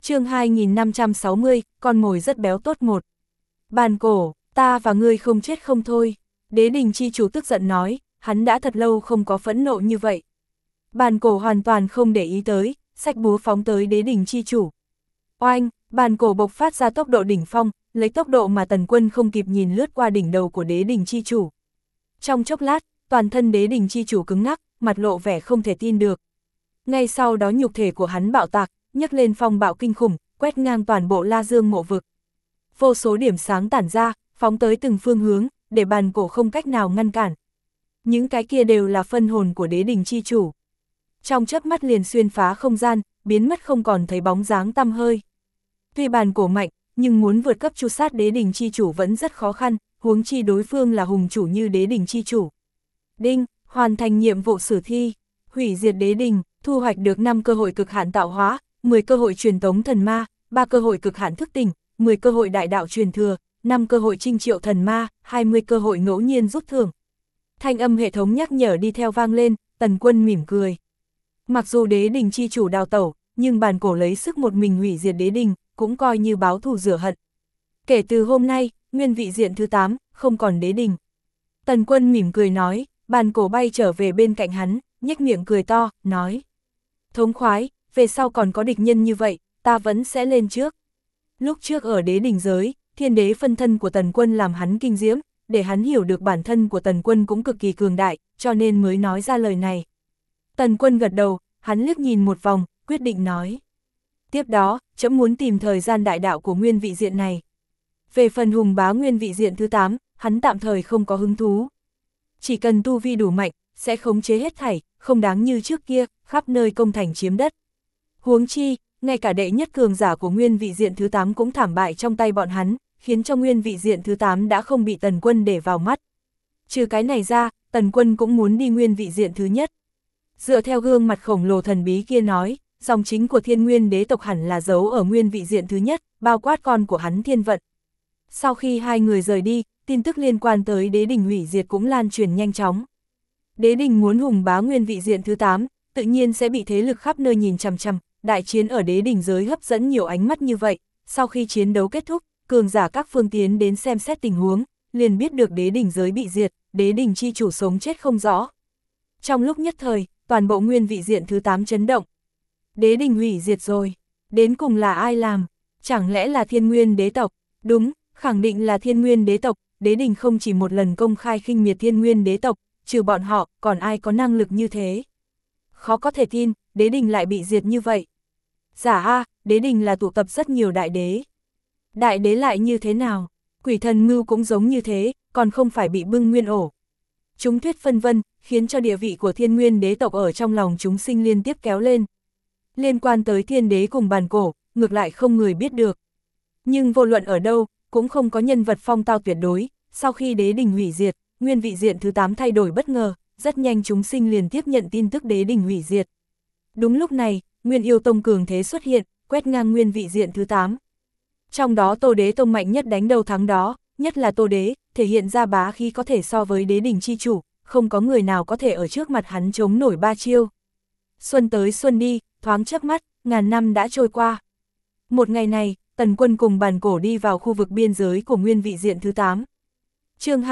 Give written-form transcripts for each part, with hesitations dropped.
Chương 2560, con mồi rất béo tốt một. Bàn cổ, ta và ngươi không chết không thôi. Đế đình chi chủ tức giận nói, hắn đã thật lâu không có phẫn nộ như vậy. Bàn cổ hoàn toàn không để ý tới, xách búa phóng tới đế đình chi chủ. Oanh, bàn cổ bộc phát ra tốc độ đỉnh phong, lấy tốc độ mà Tần Quân không kịp nhìn lướt qua đỉnh đầu của đế đình chi chủ. Trong chốc lát, toàn thân đế đình chi chủ cứng ngắc, mặt lộ vẻ không thể tin được. Ngay sau đó nhục thể của hắn bạo tạc, nhấc lên phong bạo kinh khủng, quét ngang toàn bộ La Dương mộ vực. Vô số điểm sáng tản ra, phóng tới từng phương hướng, để bàn cổ không cách nào ngăn cản. Những cái kia đều là phân hồn của đế đình chi chủ. Trong chớp mắt liền xuyên phá không gian, biến mất không còn thấy bóng dáng tăm hơi. Tuy bàn cổ mạnh, nhưng muốn vượt cấp tru sát đế đình chi chủ vẫn rất khó khăn, huống chi đối phương là hùng chủ như đế đình chi chủ. Đinh, hoàn thành nhiệm vụ sử thi, hủy diệt đế đình, thu hoạch được 5 cơ hội cực hạn tạo hóa, 10 cơ hội truyền tống thần ma, 3 cơ hội cực hạn thức tỉnh, 10 cơ hội đại đạo truyền thừa, 5 cơ hội trinh triệu thần ma, 20 cơ hội ngẫu nhiên rút thưởng. Thanh âm hệ thống nhắc nhở đi theo vang lên, Tần Quân mỉm cười. Mặc dù đế đình chi chủ đào tẩu, nhưng bàn cổ lấy sức một mình hủy diệt đế đình, cũng coi như báo thù rửa hận. Kể từ hôm nay, nguyên vị diện thứ 8, không còn đế đình. Tần Quân mỉm cười nói, bàn cổ bay trở về bên cạnh hắn, nhếch miệng cười to, nói. Thống khoái, về sau còn có địch nhân như vậy, ta vẫn sẽ lên trước. Lúc trước ở đế đình giới, thiên đế phân thân của Tần Quân làm hắn kinh diễm, để hắn hiểu được bản thân của Tần Quân cũng cực kỳ cường đại, cho nên mới nói ra lời này. Tần Quân gật đầu, hắn liếc nhìn một vòng, quyết định nói. Tiếp đó, trẫm muốn tìm thời gian đại đạo của nguyên vị diện này. Về phần hùng bá nguyên vị diện thứ 8, hắn tạm thời không có hứng thú. Chỉ cần tu vi đủ mạnh, sẽ khống chế hết thảy, không đáng như trước kia, khắp nơi công thành chiếm đất. Huống chi, ngay cả đệ nhất cường giả của nguyên vị diện thứ 8 cũng thảm bại trong tay bọn hắn, khiến cho nguyên vị diện thứ 8 đã không bị Tần Quân để vào mắt. Trừ cái này ra, Tần Quân cũng muốn đi nguyên vị diện thứ nhất. Dựa theo gương mặt khổng lồ thần bí kia nói, dòng chính của thiên nguyên đế tộc hẳn là giấu ở nguyên vị diện thứ nhất, bao quát con của hắn Thiên Vận. Sau khi hai người rời đi, tin tức liên quan tới đế đình hủy diệt cũng lan truyền nhanh chóng. Đế đình muốn hùng bá nguyên vị diện thứ 8, tự nhiên sẽ bị thế lực khắp nơi nhìn chằm chằm, đại chiến ở đế đình giới hấp dẫn nhiều ánh mắt như vậy. Sau khi chiến đấu kết thúc, cường giả các phương tiến đến xem xét tình huống, liền biết được đế đình giới bị diệt, đế đình chi chủ sống chết không rõ. Trong lúc nhất thời, toàn bộ nguyên vị diện thứ 8 chấn động. Đế đình hủy diệt rồi, đến cùng là ai làm? Chẳng lẽ là thiên nguyên đế tộc? Đúng, khẳng định là thiên nguyên đế tộc, đế đình không chỉ một lần công khai khinh miệt thiên nguyên đế tộc, trừ bọn họ, còn ai có năng lực như thế? Khó có thể tin, đế đình lại bị diệt như vậy. Giả a, đế đình là tụ tập rất nhiều đại đế. Đại đế lại như thế nào? Quỷ thần ngưu cũng giống như thế, còn không phải bị bưng nguyên ổ. Chúng thuyết phân vân, khiến cho địa vị của thiên nguyên đế tộc ở trong lòng chúng sinh liên tiếp kéo lên. Liên quan tới thiên đế cùng bàn cổ, ngược lại không người biết được. Nhưng vô luận ở đâu, cũng không có nhân vật phong tao tuyệt đối, sau khi đế đình hủy diệt, nguyên vị diện thứ 8 thay đổi bất ngờ, rất nhanh chúng sinh liền tiếp nhận tin tức đế đình hủy diệt. Đúng lúc này, Nguyên Yêu Tông cường thế xuất hiện, quét ngang nguyên vị diện thứ 8. Trong đó Tô Đế Tông mạnh nhất đánh đầu thắng đó, nhất là Tô Đế, thể hiện ra bá khí có thể so với đế đình chi chủ, không có người nào có thể ở trước mặt hắn chống nổi 3 chiêu. Xuân tới xuân đi, thoáng chớp mắt, ngàn năm đã trôi qua. Một ngày này, Tần Quân cùng bàn cổ đi vào khu vực biên giới của nguyên vị diện thứ 8. Chương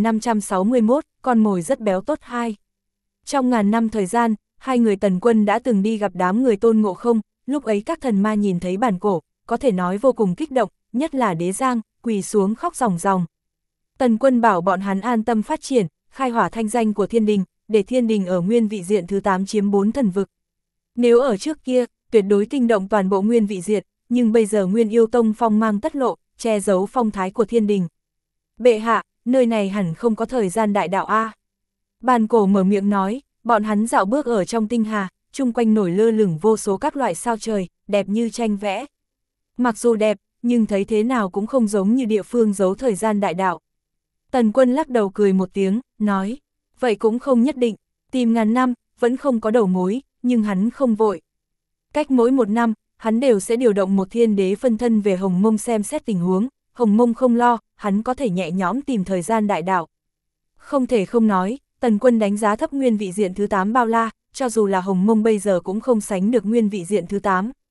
2561, con mồi rất béo tốt 2. Trong ngàn năm thời gian, hai người Tần Quân đã từng đi gặp đám người Tôn Ngộ Không, lúc ấy các thần ma nhìn thấy bàn cổ, có thể nói vô cùng kích động, nhất là Đế Giang, quỳ xuống khóc ròng ròng. Tần Quân bảo bọn hắn an tâm phát triển, khai hỏa thanh danh của thiên đình, để thiên đình ở nguyên vị diện thứ 8 chiếm 4 thần vực. Nếu ở trước kia, tuyệt đối kinh động toàn bộ nguyên vị diện, nhưng bây giờ Nguyên Yêu Tông phong mang tất lộ, che giấu phong thái của thiên đình. Bệ hạ, nơi này hẳn không có thời gian đại đạo a. Bàn cổ mở miệng nói, bọn hắn dạo bước ở trong tinh hà, chung quanh nổi lơ lửng vô số các loại sao trời, đẹp như tranh vẽ. Mặc dù đẹp, nhưng thấy thế nào cũng không giống như địa phương giấu thời gian đại đạo. Tần Quân lắc đầu cười một tiếng, nói, vậy cũng không nhất định, tìm ngàn năm, vẫn không có đầu mối, nhưng hắn không vội. Cách mỗi 1 năm, hắn đều sẽ điều động một thiên đế phân thân về Hồng Mông xem xét tình huống, Hồng Mông không lo, hắn có thể nhẹ nhõm tìm thời gian đại đạo. Không thể không nói, Tần Quân đánh giá thấp nguyên vị diện thứ 8 bao la, cho dù là Hồng Mông bây giờ cũng không sánh được nguyên vị diện thứ 8.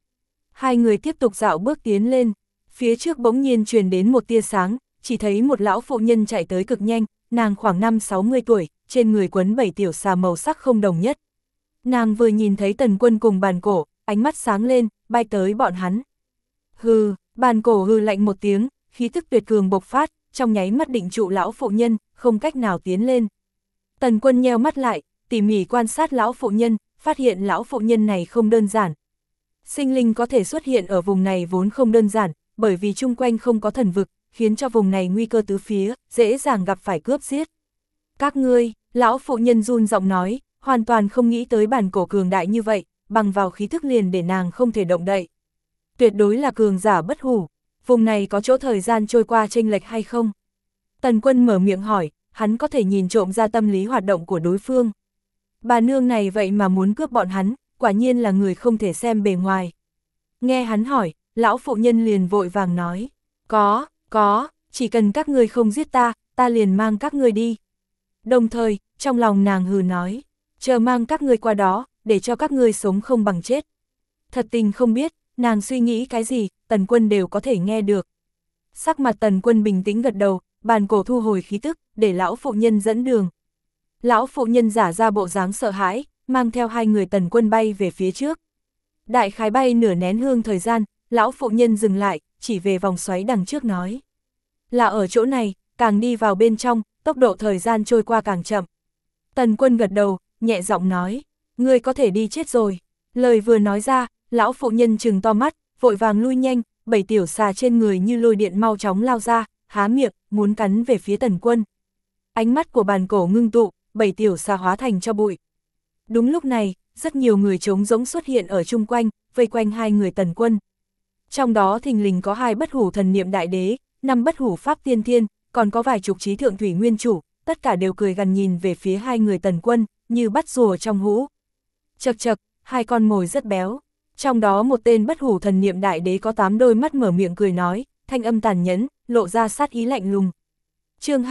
Hai người tiếp tục dạo bước tiến lên, phía trước bỗng nhiên truyền đến một tia sáng, chỉ thấy một lão phụ nhân chạy tới cực nhanh, nàng khoảng 50-60 tuổi, trên người quấn 7 tiểu xà màu sắc không đồng nhất. Nàng vừa nhìn thấy Tần Quân cùng Bàn Cổ, ánh mắt sáng lên, bay tới bọn hắn. Hừ, Bàn Cổ hừ lạnh một tiếng, khí tức tuyệt cường bộc phát, trong nháy mắt định trụ lão phụ nhân, không cách nào tiến lên. Tần Quân nheo mắt lại, tỉ mỉ quan sát lão phụ nhân, phát hiện lão phụ nhân này không đơn giản. Sinh linh có thể xuất hiện ở vùng này vốn không đơn giản, bởi vì chung quanh không có thần vực, khiến cho vùng này nguy cơ tứ phía, dễ dàng gặp phải cướp giết. Các ngươi, lão phụ nhân run giọng nói, hoàn toàn không nghĩ tới Bàn Cổ cường đại như vậy, bằng vào khí thức liền để nàng không thể động đậy. Tuyệt đối là cường giả bất hủ, vùng này có chỗ thời gian trôi qua chênh lệch hay không? Tần Quân mở miệng hỏi, hắn có thể nhìn trộm ra tâm lý hoạt động của đối phương. Bà nương này vậy mà muốn cướp bọn hắn, quả nhiên là người không thể xem bề ngoài. Nghe hắn hỏi, lão phụ nhân liền vội vàng nói, có, chỉ cần các ngươi không giết ta, ta liền mang các ngươi đi. Đồng thời, trong lòng nàng hừ nói, chờ mang các ngươi qua đó, để cho các ngươi sống không bằng chết. Thật tình không biết, nàng suy nghĩ cái gì, Tần Quân đều có thể nghe được. Sắc mặt Tần Quân bình tĩnh gật đầu, Bàn Cổ thu hồi khí tức, để lão phụ nhân dẫn đường. Lão phụ nhân giả ra bộ dáng sợ hãi, mang theo hai người Tần Quân bay về phía trước. Đại khái bay nửa nén hương thời gian, lão phụ nhân dừng lại, chỉ về vòng xoáy đằng trước nói. Là ở chỗ này, càng đi vào bên trong, tốc độ thời gian trôi qua càng chậm. Tần Quân gật đầu, nhẹ giọng nói, ngươi có thể đi chết rồi. Lời vừa nói ra, lão phụ nhân trừng to mắt, vội vàng lui nhanh, 7 tiểu xà trên người như lôi điện mau chóng lao ra, há miệng, muốn cắn về phía Tần Quân. Ánh mắt của Bàn Cổ ngưng tụ, 7 tiểu xà hóa thành cho bụi. Đúng lúc này, rất nhiều người trống rỗng xuất hiện ở chung quanh, vây quanh hai người Tần Quân. Trong đó thình lình có 2 bất hủ thần niệm đại đế, 5 bất hủ pháp tiên thiên, còn có vài chục trí thượng thủy nguyên chủ, tất cả đều cười gằn nhìn về phía hai người Tần Quân, như bắt rùa trong hũ. Chậc chậc, 2 con mồi rất béo. Trong đó một tên bất hủ thần niệm đại đế có 8 đôi mắt mở miệng cười nói, thanh âm tàn nhẫn, lộ ra sát ý lạnh lùng. Chương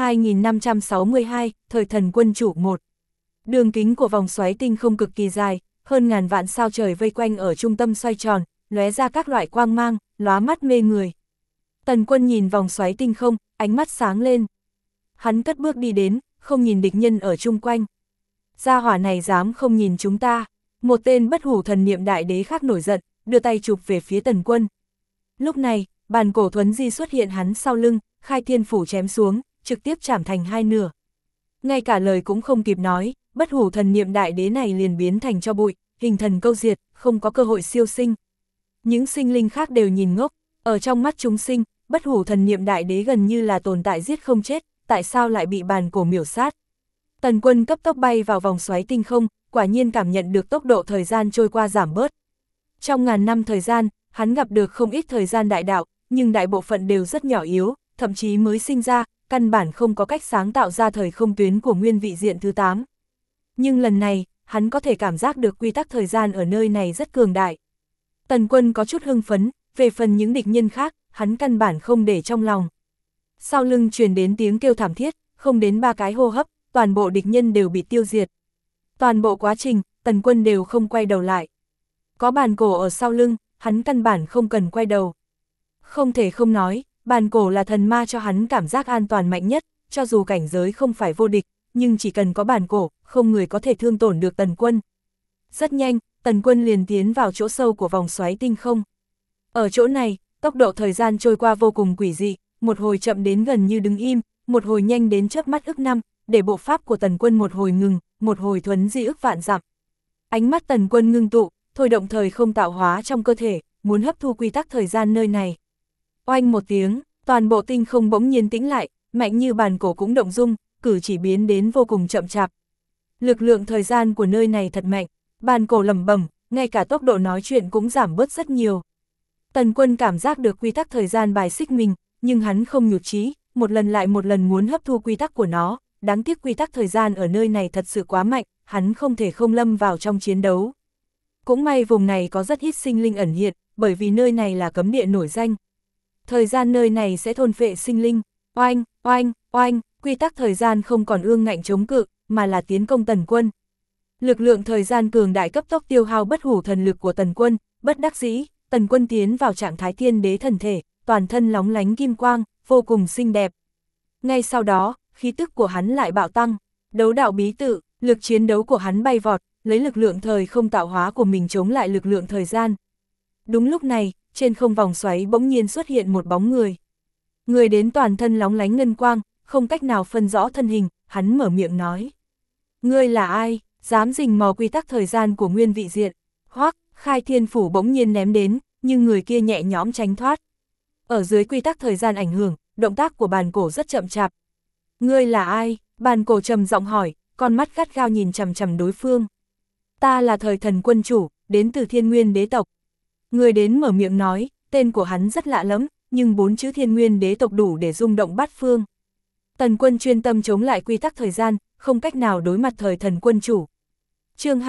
2562, Thời Thần Quân Chủ 1. Đường kính của vòng xoáy tinh không cực kỳ dài, hơn ngàn vạn sao trời vây quanh ở trung tâm xoay tròn, lóe ra các loại quang mang, lóa mắt mê người. Tần Quân nhìn vòng xoáy tinh không, ánh mắt sáng lên. Hắn cất bước đi đến, không nhìn địch nhân ở chung quanh. Gia hỏa này dám không nhìn chúng ta. Một tên bất hủ thần niệm đại đế khác nổi giận, đưa tay chụp về phía Tần Quân. Lúc này, Bàn Cổ thuấn di xuất hiện hắn sau lưng, khai thiên phủ chém xuống, trực tiếp chảm thành 2 nửa. Ngay cả lời cũng không kịp nói, bất hủ thần niệm đại đế này liền biến thành cho bụi, hình thần câu diệt, không có cơ hội siêu sinh. Những sinh linh khác đều nhìn ngốc, ở trong mắt chúng sinh, bất hủ thần niệm đại đế gần như là tồn tại giết không chết, tại sao lại bị Bàn Cổ miểu sát. Tần Quân cấp tốc bay vào vòng xoáy tinh không, quả nhiên cảm nhận được tốc độ thời gian trôi qua giảm bớt. Trong ngàn năm thời gian, hắn gặp được không ít thời gian đại đạo, nhưng đại bộ phận đều rất nhỏ yếu, thậm chí mới sinh ra, căn bản không có cách sáng tạo ra thời không tuyến của nguyên vị diện thứ 8. Nhưng lần này, hắn có thể cảm giác được quy tắc thời gian ở nơi này rất cường đại. Tần Quân có chút hưng phấn, về phần những địch nhân khác, hắn căn bản không để trong lòng. Sau lưng truyền đến tiếng kêu thảm thiết, không đến 3 cái hô hấp, toàn bộ địch nhân đều bị tiêu diệt. Toàn bộ quá trình, Tần Quân đều không quay đầu lại. Có Bàn Cổ ở sau lưng, hắn căn bản không cần quay đầu. Không thể không nói, Bàn Cổ là thần ma cho hắn cảm giác an toàn mạnh nhất, cho dù cảnh giới không phải vô địch, nhưng chỉ cần có Bàn Cổ, không người có thể thương tổn được Tần Quân. Rất nhanh, Tần Quân liền tiến vào chỗ sâu của vòng xoáy tinh không. Ở chỗ này, tốc độ thời gian trôi qua vô cùng quỷ dị, một hồi chậm đến gần như đứng im, một hồi nhanh đến chớp mắt ức năm, để bộ pháp của Tần Quân một hồi ngừng, một hồi thuấn di ức vạn dặm. Ánh mắt Tần Quân ngưng tụ, thôi động thời không tạo hóa trong cơ thể, muốn hấp thu quy tắc thời gian nơi này. Oanh một tiếng, toàn bộ tinh không bỗng nhiên tĩnh lại, mạnh như Bàn Cổ cũng động dung, cử chỉ biến đến vô cùng chậm chạp. Lực lượng thời gian của nơi này thật mạnh, Bàn Cổ lẩm bẩm, ngay cả tốc độ nói chuyện cũng giảm bớt rất nhiều. Tần Quân cảm giác được quy tắc thời gian bài xích mình, nhưng hắn không nhụt chí, một lần lại một lần muốn hấp thu quy tắc của nó, đáng tiếc quy tắc thời gian ở nơi này thật sự quá mạnh, hắn không thể không lâm vào trong chiến đấu. Cũng may vùng này có rất ít sinh linh ẩn hiện, bởi vì nơi này là cấm địa nổi danh. Thời gian nơi này sẽ thôn phệ sinh linh, oanh, oanh, oanh, quy tắc thời gian không còn ương ngạnh chống cự, mà là tiến công Tần Quân. Lực lượng thời gian cường đại cấp tốc tiêu hao bất hủ thần lực của Tần Quân, bất đắc dĩ, Tần Quân tiến vào trạng thái thiên đế thần thể, toàn thân lóng lánh kim quang, vô cùng xinh đẹp. Ngay sau đó, khí tức của hắn lại bạo tăng, đấu đạo bí tự, lực chiến đấu của hắn bay vọt, lấy lực lượng thời không tạo hóa của mình chống lại lực lượng thời gian. Đúng lúc này, trên không vòng xoáy bỗng nhiên xuất hiện một bóng người. Người đến toàn thân lóng lánh ngân quang, không cách nào phân rõ thân hình, hắn mở miệng nói. Ngươi là ai, dám rình mò quy tắc thời gian của nguyên vị diện? Hoắc, Khai Thiên Phủ bỗng nhiên ném đến, nhưng người kia nhẹ nhõm tránh thoát. Ở dưới quy tắc thời gian ảnh hưởng, động tác của bàn cổ rất chậm chạp. Ngươi là ai? Bàn cổ trầm giọng hỏi, con mắt gắt gao nhìn chằm chằm đối phương. Ta là Thời Thần Quân Chủ, đến từ Thiên Nguyên Đế tộc. Người đến mở miệng nói, tên của hắn rất lạ lắm, nhưng 4 chữ Thiên Nguyên Đế tộc đủ để rung động bát phương. Tần Quân chuyên tâm chống lại quy tắc thời gian, không cách nào đối mặt Thời Thần Quân Chủ. Chương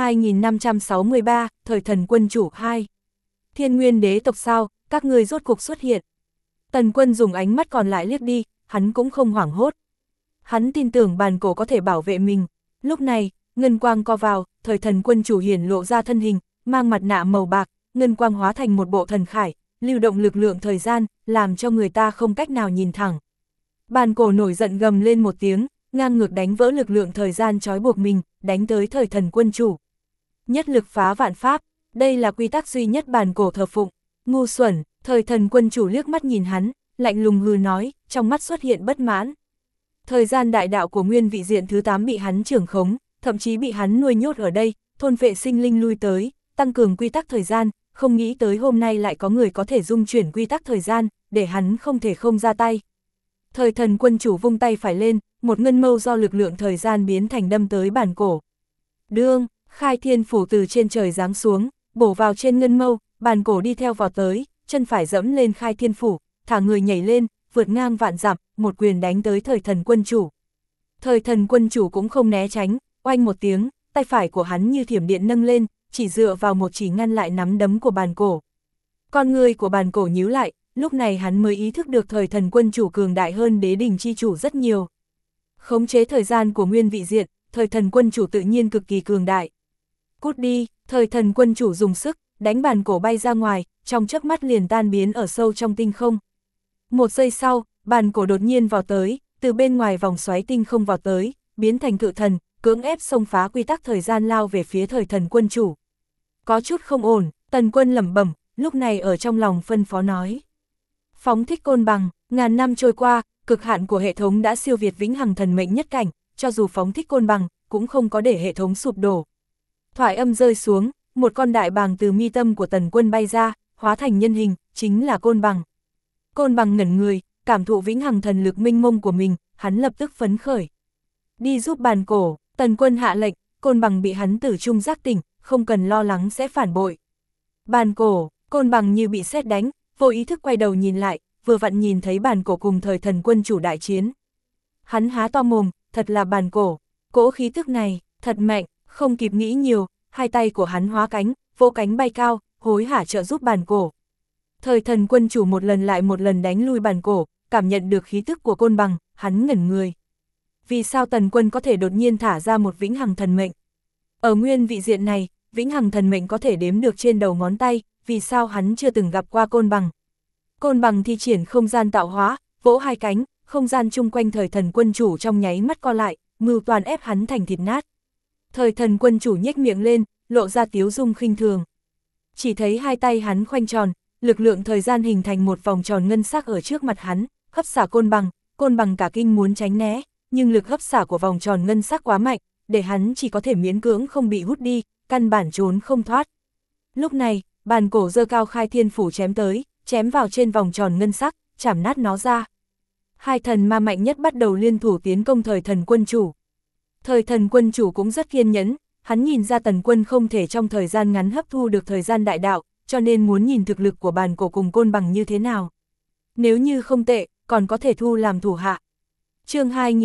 2563, Thời Thần Quân Chủ 2. Thiên Nguyên Đế tộc sao, các ngươi rốt cuộc xuất hiện. Tần Quân dùng ánh mắt còn lại liếc đi, hắn cũng không hoảng hốt. Hắn tin tưởng bàn cổ có thể bảo vệ mình. Lúc này, ngân quang co vào, Thời Thần Quân Chủ hiển lộ ra thân hình, mang mặt nạ màu bạc, ngân quang hóa thành một bộ thần khải, lưu động lực lượng thời gian, làm cho người ta không cách nào nhìn thẳng. Bàn cổ nổi giận gầm lên một tiếng, ngang ngược đánh vỡ lực lượng thời gian trói buộc mình, đánh tới Thời Thần Quân Chủ. Nhất lực phá vạn pháp, đây là quy tắc duy nhất bàn cổ thờ phụng. Ngu xuẩn, Thời Thần Quân Chủ liếc mắt nhìn hắn, lạnh lùng hừ nói, trong mắt xuất hiện bất mãn. Thời gian đại đạo của nguyên vị diện thứ 8 bị hắn trưởng khống, thậm chí bị hắn nuôi nhốt ở đây, thôn vệ sinh linh lui tới, tăng cường quy tắc thời gian, không nghĩ tới hôm nay lại có người có thể dung chuyển quy tắc thời gian, để hắn không thể không ra tay. Thời Thần Quân Chủ vung tay phải lên, một ngân mâu do lực lượng thời gian biến thành đâm tới bàn cổ. Đương, Khai Thiên Phủ từ trên trời giáng xuống, bổ vào trên ngân mâu, bàn cổ đi theo vào tới, chân phải dẫm lên Khai Thiên Phủ, thả người nhảy lên, vượt ngang vạn dặm, một quyền đánh tới Thời Thần Quân Chủ. Thời Thần Quân Chủ cũng không né tránh, oanh một tiếng, tay phải của hắn như thiểm điện nâng lên, chỉ dựa vào một chỉ ngăn lại nắm đấm của bàn cổ. Con người của bàn cổ nhíu lại, lúc này hắn mới ý thức được Thời Thần Quân Chủ cường đại hơn Đế Đình Chi Chủ rất nhiều. Khống chế thời gian của nguyên vị diện, Thời Thần Quân Chủ tự nhiên cực kỳ cường đại. Cút đi, Thời Thần Quân Chủ dùng sức, đánh bàn cổ bay ra ngoài, trong chớp mắt liền tan biến ở sâu trong tinh không. Một giây sau, bàn cổ đột nhiên vào tới, từ bên ngoài vòng xoáy tinh không vào tới, biến thành cự thần, cưỡng ép xông phá quy tắc thời gian lao về phía Thời Thần Quân Chủ. Có chút không ổn, Tần Quân lẩm bẩm, lúc này ở trong lòng phân phó nói. Phóng thích côn bằng, ngàn năm trôi qua, cực hạn của hệ thống đã siêu việt vĩnh hằng thần mệnh nhất cảnh, cho dù phóng thích côn bằng, cũng không có để hệ thống sụp đổ. Thoại âm rơi xuống, một con đại bàng từ mi tâm của Tần Quân bay ra, hóa thành nhân hình, chính là côn bằng. Côn bằng ngẩn người, cảm thụ vĩnh hằng thần lực minh mông của mình, hắn lập tức phấn khởi. Đi giúp bàn cổ, Tần Quân hạ lệnh, côn bằng bị hắn tử trung giác tỉnh, không cần lo lắng sẽ phản bội. Bàn cổ, côn bằng như bị sét đánh, vô ý thức quay đầu nhìn lại, vừa vặn nhìn thấy bàn cổ cùng Thời Thần Quân Chủ đại chiến. Hắn há to mồm, thật là bàn cổ, cỗ khí tức này, thật mạnh, không kịp nghĩ nhiều, hai tay của hắn hóa cánh, vỗ cánh bay cao, hối hả trợ giúp bàn cổ. Thời Thần Quân Chủ một lần lại một lần đánh lui bàn cổ, cảm nhận được khí tức của côn bằng, hắn ngẩn người. Vì sao Tần Quân có thể đột nhiên thả ra một vĩnh hằng thần mệnh? Ở nguyên vị diện này, vĩnh hằng thần mệnh có thể đếm được trên đầu ngón tay, vì sao hắn chưa từng gặp qua côn bằng? Côn bằng thi triển không gian tạo hóa, vỗ hai cánh, không gian chung quanh Thời Thần Quân Chủ trong nháy mắt co lại, mưu toàn ép hắn thành thịt nát. Thời Thần Quân Chủ nhếch miệng lên, lộ ra tiếu dung khinh thường. Chỉ thấy hai tay hắn khoanh tròn, lực lượng thời gian hình thành một vòng tròn ngân sắc ở trước mặt hắn, hấp xả côn bằng cả kinh muốn tránh né, nhưng lực hấp xả của vòng tròn ngân sắc quá mạnh, để hắn chỉ có thể miễn cưỡng không bị hút đi, căn bản trốn không thoát. Lúc này, bàn cổ giơ cao Khai Thiên Phủ chém tới, chém vào trên vòng tròn ngân sắc, chảm nát nó ra. Hai thần ma mạnh nhất bắt đầu liên thủ tiến công Thời Thần Quân Chủ. Thời Thần Quân Chủ cũng rất kiên nhẫn, hắn nhìn ra Tần Quân không thể trong thời gian ngắn hấp thu được thời gian đại đạo, cho nên muốn nhìn thực lực của bàn cổ cùng côn bằng như thế nào. Nếu như không tệ, còn có thể thu làm thủ hạ. Chương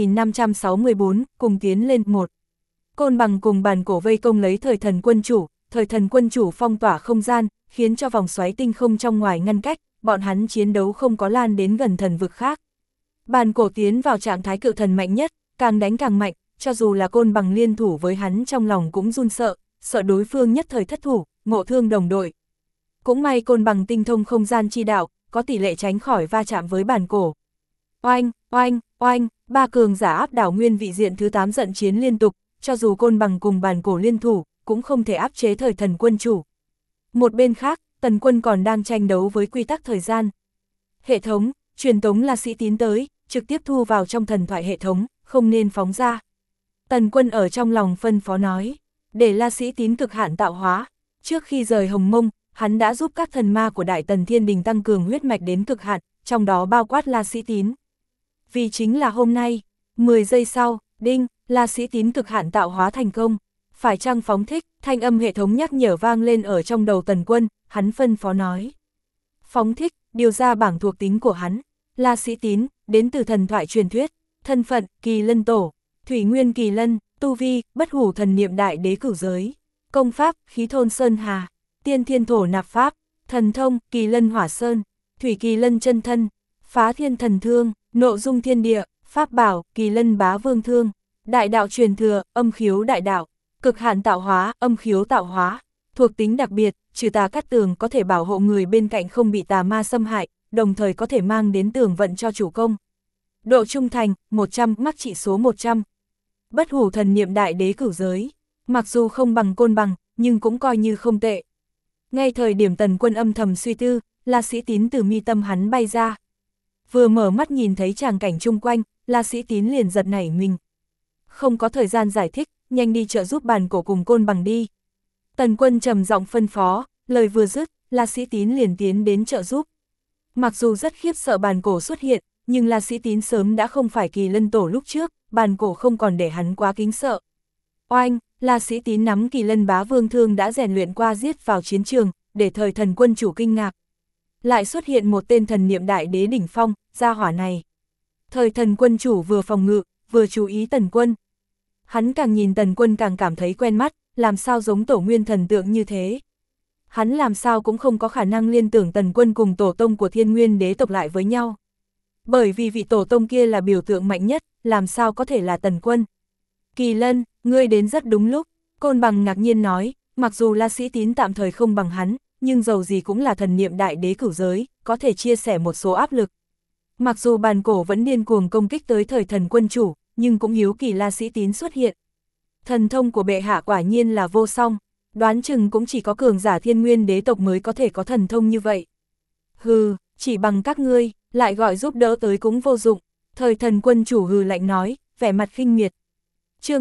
2564, cùng tiến lên 1. Côn bằng cùng bàn cổ vây công lấy Thời Thần Quân Chủ, Thời Thần Quân Chủ phong tỏa không gian, khiến cho vòng xoáy tinh không trong ngoài ngăn cách, bọn hắn chiến đấu không có lan đến gần thần vực khác. Bàn cổ tiến vào trạng thái cự thần mạnh nhất, càng đánh càng mạnh, cho dù là côn bằng liên thủ với hắn trong lòng cũng run sợ, sợ đối phương nhất thời thất thủ, ngộ thương đồng đội. Cũng may Côn Bằng tinh thông không gian chi đạo, có tỷ lệ tránh khỏi va chạm với bản cổ. Oanh, oanh, oanh, ba cường giả áp đảo nguyên vị diện thứ 8 trận chiến liên tục, cho dù Côn Bằng cùng bản cổ liên thủ, cũng không thể áp chế thời thần quân chủ. Một bên khác, Tần Quân còn đang tranh đấu với quy tắc thời gian. Hệ thống, truyền tống La Sĩ Tín tới, trực tiếp thu vào trong thần thoại hệ thống, không nên phóng ra. Tần Quân ở trong lòng phân phó nói, để La Sĩ Tín cực hạn tạo hóa. Trước khi rời Hồng Mông, hắn đã giúp các thần ma của Đại Tần Thiên Đình tăng cường huyết mạch đến cực hạn, trong đó bao quát La Sĩ Tín. Vì chính là hôm nay, 10 giây sau, đinh, La Sĩ Tín cực hạn tạo hóa thành công. Phải chăng phóng thích, thanh âm hệ thống nhắc nhở vang lên ở trong đầu Tần Quân, hắn phân phó nói. Phóng thích, điều ra bảng thuộc tính của hắn. La Sĩ Tín, đến từ thần thoại truyền thuyết, thân phận, Kỳ Lân Tổ, Thủy Nguyên Kỳ Lân, tu vi, bất hủ thần niệm đại đế cửu giới, công pháp, khí thôn sơn hà, tiên thiên thổ nạp pháp, thần thông, Kỳ Lân hỏa sơn, Thủy Kỳ Lân chân thân, phá thiên thần thương, nộ dung thiên địa, pháp bảo, Kỳ Lân bá vương thương, đại đạo truyền thừa, âm khiếu đại đạo, cực hạn tạo hóa, âm khiếu tạo hóa, thuộc tính đặc biệt, trừ tà cát tường có thể bảo hộ người bên cạnh không bị tà ma xâm hại, đồng thời có thể mang đến tường vận cho chủ công. Độ trung thành, 100, mắc trị số 100. Bất hủ thần niệm đại đế cửu giới, mặc dù không bằng Côn Bằng, nhưng cũng coi như không tệ. Ngay thời điểm Tần Quân âm thầm suy tư, La Sĩ Tín từ mi tâm hắn bay ra. Vừa mở mắt nhìn thấy tràng cảnh chung quanh, La Sĩ Tín liền giật nảy mình. Không có thời gian giải thích, nhanh đi trợ giúp bản cổ cùng Côn Bằng đi. Tần Quân trầm giọng phân phó, lời vừa dứt, La Sĩ Tín liền tiến đến trợ giúp. Mặc dù rất khiếp sợ bản cổ xuất hiện, nhưng La Sĩ Tín sớm đã không phải Kỳ Lân Tổ lúc trước, bản cổ không còn để hắn quá kính sợ. Oanh, La Sĩ Tín nắm Kỳ Lân bá vương thương đã rèn luyện qua giết vào chiến trường, để thời thần quân chủ kinh ngạc. Lại xuất hiện một tên thần niệm đại đế đỉnh phong, gia hỏa này. Thời thần quân chủ vừa phòng ngự, vừa chú ý Tần Quân. Hắn càng nhìn Tần Quân càng cảm thấy quen mắt, làm sao giống tổ nguyên thần tượng như thế. Hắn làm sao cũng không có khả năng liên tưởng Tần Quân cùng tổ tông của Thiên Nguyên đế tộc lại với nhau. Bởi vì vị tổ tông kia là biểu tượng mạnh nhất, làm sao có thể là Tần Quân. Kỳ Lân, ngươi đến rất đúng lúc, Côn Bằng ngạc nhiên nói, mặc dù La Sĩ Tín tạm thời không bằng hắn, nhưng dầu gì cũng là thần niệm đại đế cửu giới, có thể chia sẻ một số áp lực. Mặc dù bản cổ vẫn điên cuồng công kích tới thời thần quân chủ, nhưng cũng hiếu kỳ La Sĩ Tín xuất hiện. Thần thông của bệ hạ quả nhiên là vô song, đoán chừng cũng chỉ có cường giả Thiên Nguyên đế tộc mới có thể có thần thông như vậy. Hừ, chỉ bằng các ngươi, lại gọi giúp đỡ tới cũng vô dụng, thời thần quân chủ hừ lạnh nói, vẻ mặt khinh miệt. Chương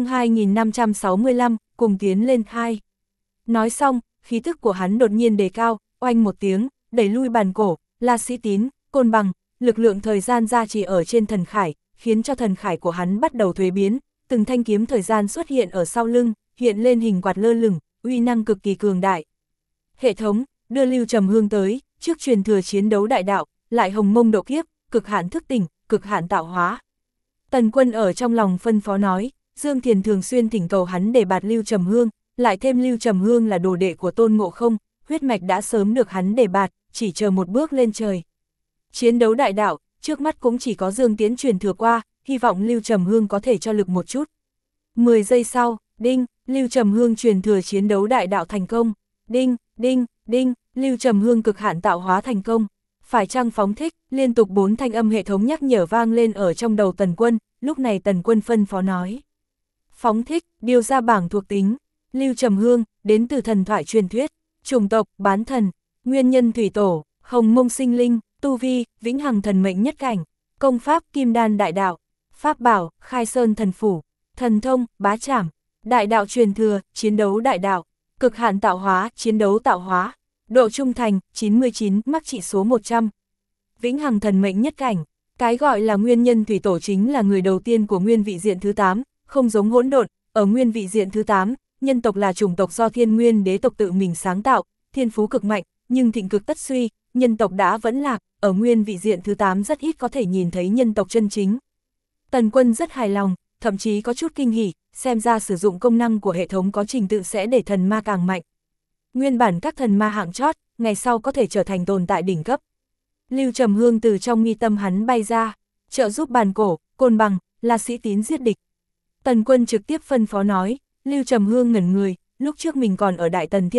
2565, cùng tiến lên 2. Nói xong, khí thức của hắn đột nhiên đề cao, oanh một tiếng, đẩy lui bản cổ, La Sĩ Tín, Côn Bằng, lực lượng thời gian gia trì ở trên thần khải, khiến cho thần khải của hắn bắt đầu thuế biến, từng thanh kiếm thời gian xuất hiện ở sau lưng, hiện lên hình quạt lơ lửng, uy năng cực kỳ cường đại. Hệ thống, đưa Lưu Trầm Hương tới, trước truyền thừa chiến đấu đại đạo, lại hồng mông độ kiếp, cực hạn thức tỉnh, cực hạn tạo hóa. Tần Quân ở trong lòng phân phó nói, Dương Thiền thường xuyên thỉnh cầu hắn để bạt Lưu Trầm Hương, lại thêm Lưu Trầm Hương là đồ đệ của Tôn Ngộ Không, huyết mạch đã sớm được hắn để bạt, chỉ chờ một bước lên trời. Chiến đấu đại đạo, trước mắt cũng chỉ có Dương Tiễn truyền thừa qua, hy vọng Lưu Trầm Hương có thể cho lực một chút. 10 giây sau, đinh, Lưu Trầm Hương truyền thừa chiến đấu đại đạo thành công. Đinh, đinh, đinh, Lưu Trầm Hương cực hạn tạo hóa thành công. Phải chăng phóng thích, liên tục 4 thanh âm hệ thống nhắc nhở vang lên ở trong đầu Tần Quân, lúc này Tần Quân phân phó nói. Phóng thích, điều ra bảng thuộc tính. Lưu Trầm Hương, đến từ thần thoại truyền thuyết, chủng tộc, bán thần, nguyên nhân thủy tổ, hồng mông sinh linh, tu vi, vĩnh hằng thần mệnh nhất cảnh, công pháp, kim đan đại đạo, pháp bảo, khai sơn thần phủ, thần thông, bá trảm, đại đạo truyền thừa, chiến đấu đại đạo, cực hạn tạo hóa, chiến đấu tạo hóa, độ trung thành, 99, mắc trị số 100. Vĩnh hằng thần mệnh nhất cảnh, cái gọi là nguyên nhân thủy tổ chính là người đầu tiên của nguyên vị diện thứ 8, không giống hỗn độn, ở nguyên vị diện thứ 8, nhân tộc là chủng tộc do Thiên Nguyên đế tộc tự mình sáng tạo, thiên phú cực mạnh, nhưng thịnh cực tất suy, nhân tộc đã vẫn lạc, ở nguyên vị diện thứ 8 rất ít có thể nhìn thấy nhân tộc chân chính. Tần Quân rất hài lòng, thậm chí có chút kinh hỉ, xem ra sử dụng công năng của hệ thống có trình tự sẽ để thần ma càng mạnh. Nguyên bản các thần ma hạng chót, ngày sau có thể trở thành tồn tại đỉnh cấp. Lưu Trầm Hương từ trong mi tâm hắn bay ra, trợ giúp bản cổ, Côn Bằng, La Sĩ Tín giết địch. Tần Quân trực tiếp phân phó nói, Lưu Trầm Hương ngẩn người, lúc trước mình còn ở Đại Tần Thiên Đình,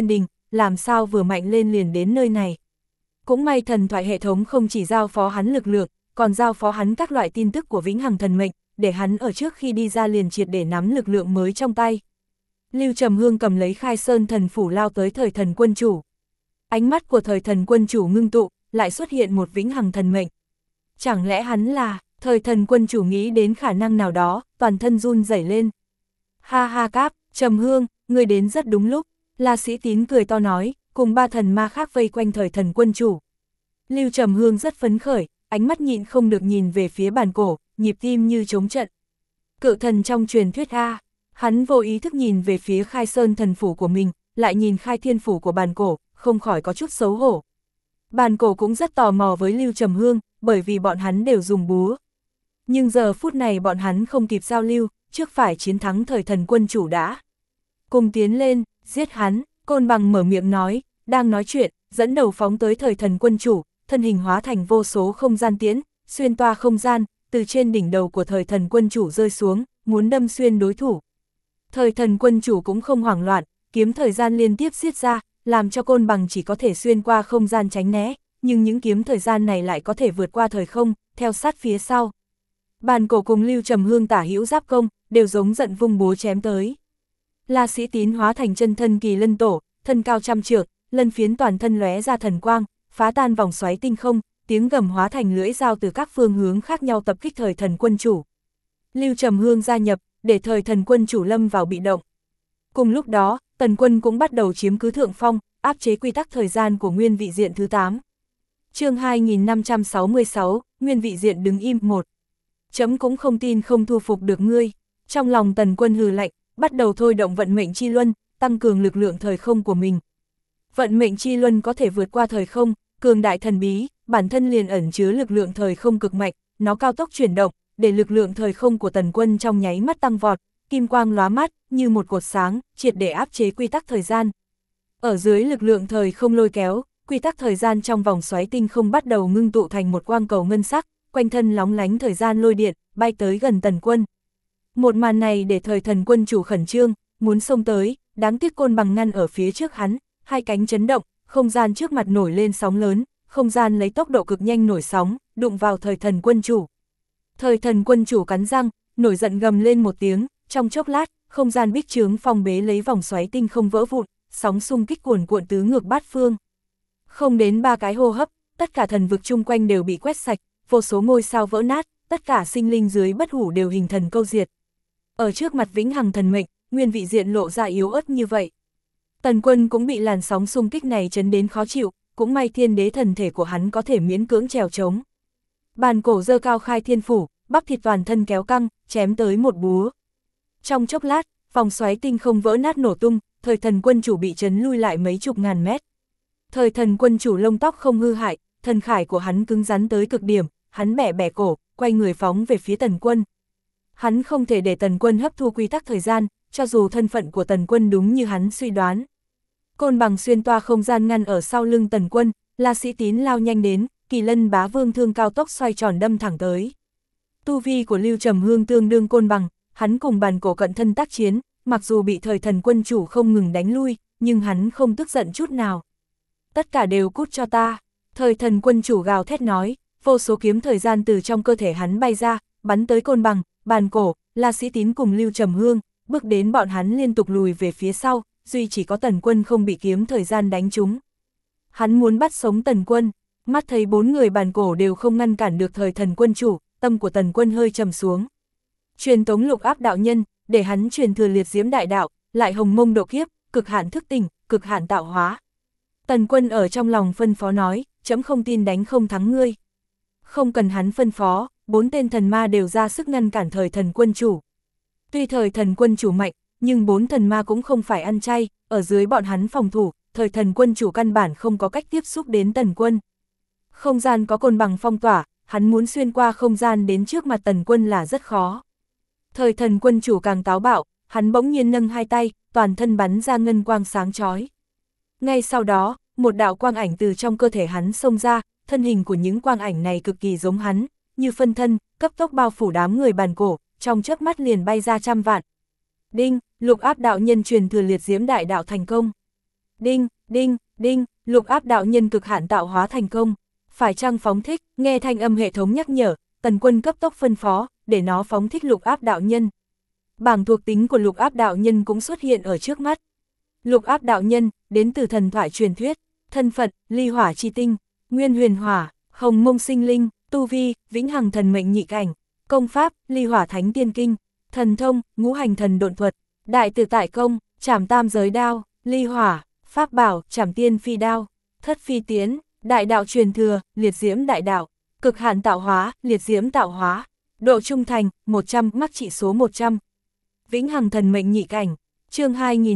làm sao vừa mạnh lên liền đến nơi này. Cũng may thần thoại hệ thống không chỉ giao phó hắn lực lượng, còn giao phó hắn các loại tin tức của vĩnh hằng thần mệnh, để hắn ở trước khi đi ra liền triệt để nắm lực lượng mới trong tay. Lưu Trầm Hương cầm lấy Khai Sơn thần phủ lao tới thời thần quân chủ. Ánh mắt của thời thần quân chủ ngưng tụ, lại xuất hiện một vĩnh hằng thần mệnh. Chẳng lẽ hắn là, thời thần quân chủ nghĩ đến khả năng nào đó, toàn thân run rẩy lên. Ha ha Cáp, Trầm Hương, ngươi đến rất đúng lúc, La Sĩ Tín cười to nói, cùng 3 thần ma khác vây quanh thời thần quân chủ. Lưu Trầm Hương rất phấn khởi, ánh mắt nhịn không được nhìn về phía bàn cổ, nhịp tim như trống trận. Cự thần trong truyền thuyết A, hắn vô ý thức nhìn về phía Khai Sơn thần phủ của mình, lại nhìn Khai Thiên phủ của bàn cổ, không khỏi có chút xấu hổ. Bàn cổ cũng rất tò mò với Lưu Trầm Hương, bởi vì bọn hắn đều dùng búa. Nhưng giờ phút này bọn hắn không kịp giao lưu, trước phải chiến thắng thời thần quân chủ đã. Cùng tiến lên, giết hắn, Côn Bằng mở miệng nói, đang nói chuyện, dẫn đầu phóng tới thời thần quân chủ, thân hình hóa thành vô số không gian tiễn, xuyên toa không gian, từ trên đỉnh đầu của thời thần quân chủ rơi xuống, muốn đâm xuyên đối thủ. Thời thần quân chủ cũng không hoảng loạn, kiếm thời gian liên tiếp xiết ra, làm cho Côn Bằng chỉ có thể xuyên qua không gian tránh né, nhưng những kiếm thời gian này lại có thể vượt qua thời không, theo sát phía sau. Bàn cổ cùng Lưu Trầm Hương tả hữu giáp công, đều giống giận vung búa chém tới. La Sĩ Tín hóa thành chân thân Kỳ Lân Tổ, thân cao trăm trượng, lân phiến toàn thân lóe ra thần quang, phá tan vòng xoáy tinh không, tiếng gầm hóa thành lưỡi dao từ các phương hướng khác nhau tập kích thời thần quân chủ. Lưu Trầm Hương gia nhập, để thời thần quân chủ lâm vào bị động. Cùng lúc đó, Tần Quân cũng bắt đầu chiếm cứ thượng phong, áp chế quy tắc thời gian của nguyên vị diện thứ 8. Chương 2566, nguyên vị diện đứng im 1. Chấm cũng không tin không thu phục được ngươi. Trong lòng Tần Quân hừ lạnh, bắt đầu thôi động vận mệnh chi luân, tăng cường lực lượng thời không của mình. Vận mệnh chi luân có thể vượt qua thời không, cường đại thần bí, bản thân liền ẩn chứa lực lượng thời không cực mạnh, nó cao tốc chuyển động, để lực lượng thời không của Tần Quân trong nháy mắt tăng vọt, kim quang lóa mắt, như một cột sáng, triệt để áp chế quy tắc thời gian. Ở dưới lực lượng thời không lôi kéo, quy tắc thời gian trong vòng xoáy tinh không bắt đầu ngưng tụ thành một quang cầu ngân sắc, quanh thân lóng lánh thời gian lôi điện, bay tới gần Tần Quân. Một màn này để thời thần quân chủ khẩn trương, muốn xông tới, đáng tiếc Côn Bằng ngăn ở phía trước hắn, hai cánh chấn động, không gian trước mặt nổi lên sóng lớn, không gian lấy tốc độ cực nhanh nổi sóng, đụng vào thời thần quân chủ. Thời thần quân chủ cắn răng, nổi giận gầm lên một tiếng, trong chốc lát, không gian bích chướng phong bế lấy vòng xoáy tinh không vỡ vụn, sóng xung kích cuồn cuộn tứ ngược bát phương. Không đến 3 cái hô hấp, tất cả thần vực chung quanh đều bị quét sạch, vô số ngôi sao vỡ nát, tất cả sinh linh dưới bất hủ đều hình thần câu diệt. Ở trước mặt vĩnh hằng thần mệnh, nguyên vị diện lộ ra yếu ớt như vậy. Tần Quân cũng bị làn sóng xung kích này chấn đến khó chịu, cũng may thiên đế thần thể của hắn có thể miễn cưỡng trèo trống. Bàn cổ giơ cao Khai Thiên phủ, bắp thịt toàn thân kéo căng, chém tới một búa. Trong chốc lát, vòng xoáy tinh không vỡ nát nổ tung, thời thần quân chủ bị chấn lui lại mấy chục ngàn mét. Thời thần quân chủ lông tóc không hư hại, thần khải của hắn cứng rắn tới cực điểm, hắn bẻ bẻ cổ, quay người phóng về phía Tần Quân. Hắn không thể để Tần Quân hấp thu quy tắc thời gian, cho dù thân phận của Tần Quân đúng như hắn suy đoán. Côn Bằng xuyên toa không gian ngăn ở sau lưng Tần Quân, La Sĩ Tín lao nhanh đến, Kỳ Lân Bá Vương thương cao tốc xoay tròn đâm thẳng tới. Tu vi của Lưu Trầm Hương tương đương Côn Bằng, hắn cùng bàn cổ cận thân tác chiến, mặc dù bị thời thần quân chủ không ngừng đánh lui, nhưng hắn không tức giận chút nào. Tất cả đều cút cho ta, thời thần quân chủ gào thét nói, vô số kiếm thời gian từ trong cơ thể hắn bay ra, bắn tới Côn Bằng, bàn cổ, La Sĩ Tín cùng Lưu Trầm Hương, bước đến bọn hắn liên tục lùi về phía sau, duy chỉ có Tần Quân không bị kiếm thời gian đánh trúng. Hắn muốn bắt sống Tần Quân, mắt thấy 4 người bàn cổ đều không ngăn cản được thời thần quân chủ, tâm của Tần Quân hơi trầm xuống. Truyền tống lục áp đạo nhân, để hắn truyền thừa liệt diễm đại đạo, lại hồng mông độ kiếp, cực hạn thức tỉnh, cực hạn tạo hóa. Tần Quân ở trong lòng phân phó nói, chấm không tin đánh không thắng ngươi. Không cần hắn phân phó, 4 tên thần ma đều ra sức ngăn cản thời thần quân chủ. Tuy thời thần quân chủ mạnh, nhưng 4 thần ma cũng không phải ăn chay, ở dưới bọn hắn phòng thủ, thời thần quân chủ căn bản không có cách tiếp xúc đến Tần Quân. Không gian có Côn Bằng phong tỏa, hắn muốn xuyên qua không gian đến trước mặt Tần Quân là rất khó. Thời thần quân chủ càng táo bạo, hắn bỗng nhiên nâng hai tay, toàn thân bắn ra ngân quang sáng chói. Ngay sau đó, một đạo quang ảnh từ trong cơ thể hắn xông ra, thân hình của những quang ảnh này cực kỳ giống hắn, như phân thân, cấp tốc bao phủ đám người bàn cổ, trong chớp mắt liền bay ra trăm vạn. Đinh, lục áp đạo nhân truyền thừa liệt diễm đại đạo thành công. Đinh, Đinh, đinh, lục áp đạo nhân cực hạn tạo hóa thành công. Phải chăng phóng thích, nghe thanh âm hệ thống nhắc nhở, Tần Quân cấp tốc phân phó, để nó phóng thích lục áp đạo nhân. Bảng thuộc tính của lục áp đạo nhân cũng xuất hiện ở trước mắt. Lục áp đạo nhân, đến từ thần thoại truyền thuyết, thân phận, ly hỏa chi tinh, nguyên huyền hỏa, hồng mông sinh linh, tu vi, vĩnh hằng thần mệnh nhị cảnh, công pháp, ly hỏa thánh tiên kinh, thần thông, ngũ hành thần độn thuật, đại tự tại công, trảm tam giới đao, ly hỏa, pháp bảo, trảm tiên phi đao, thất phi tiến, đại đạo truyền thừa, liệt diễm đại đạo, cực hạn tạo hóa, liệt diễm tạo hóa, độ trung thành, 100, mắc trị số 100. Vĩnh hằng thần mệnh nhị cảnh, chương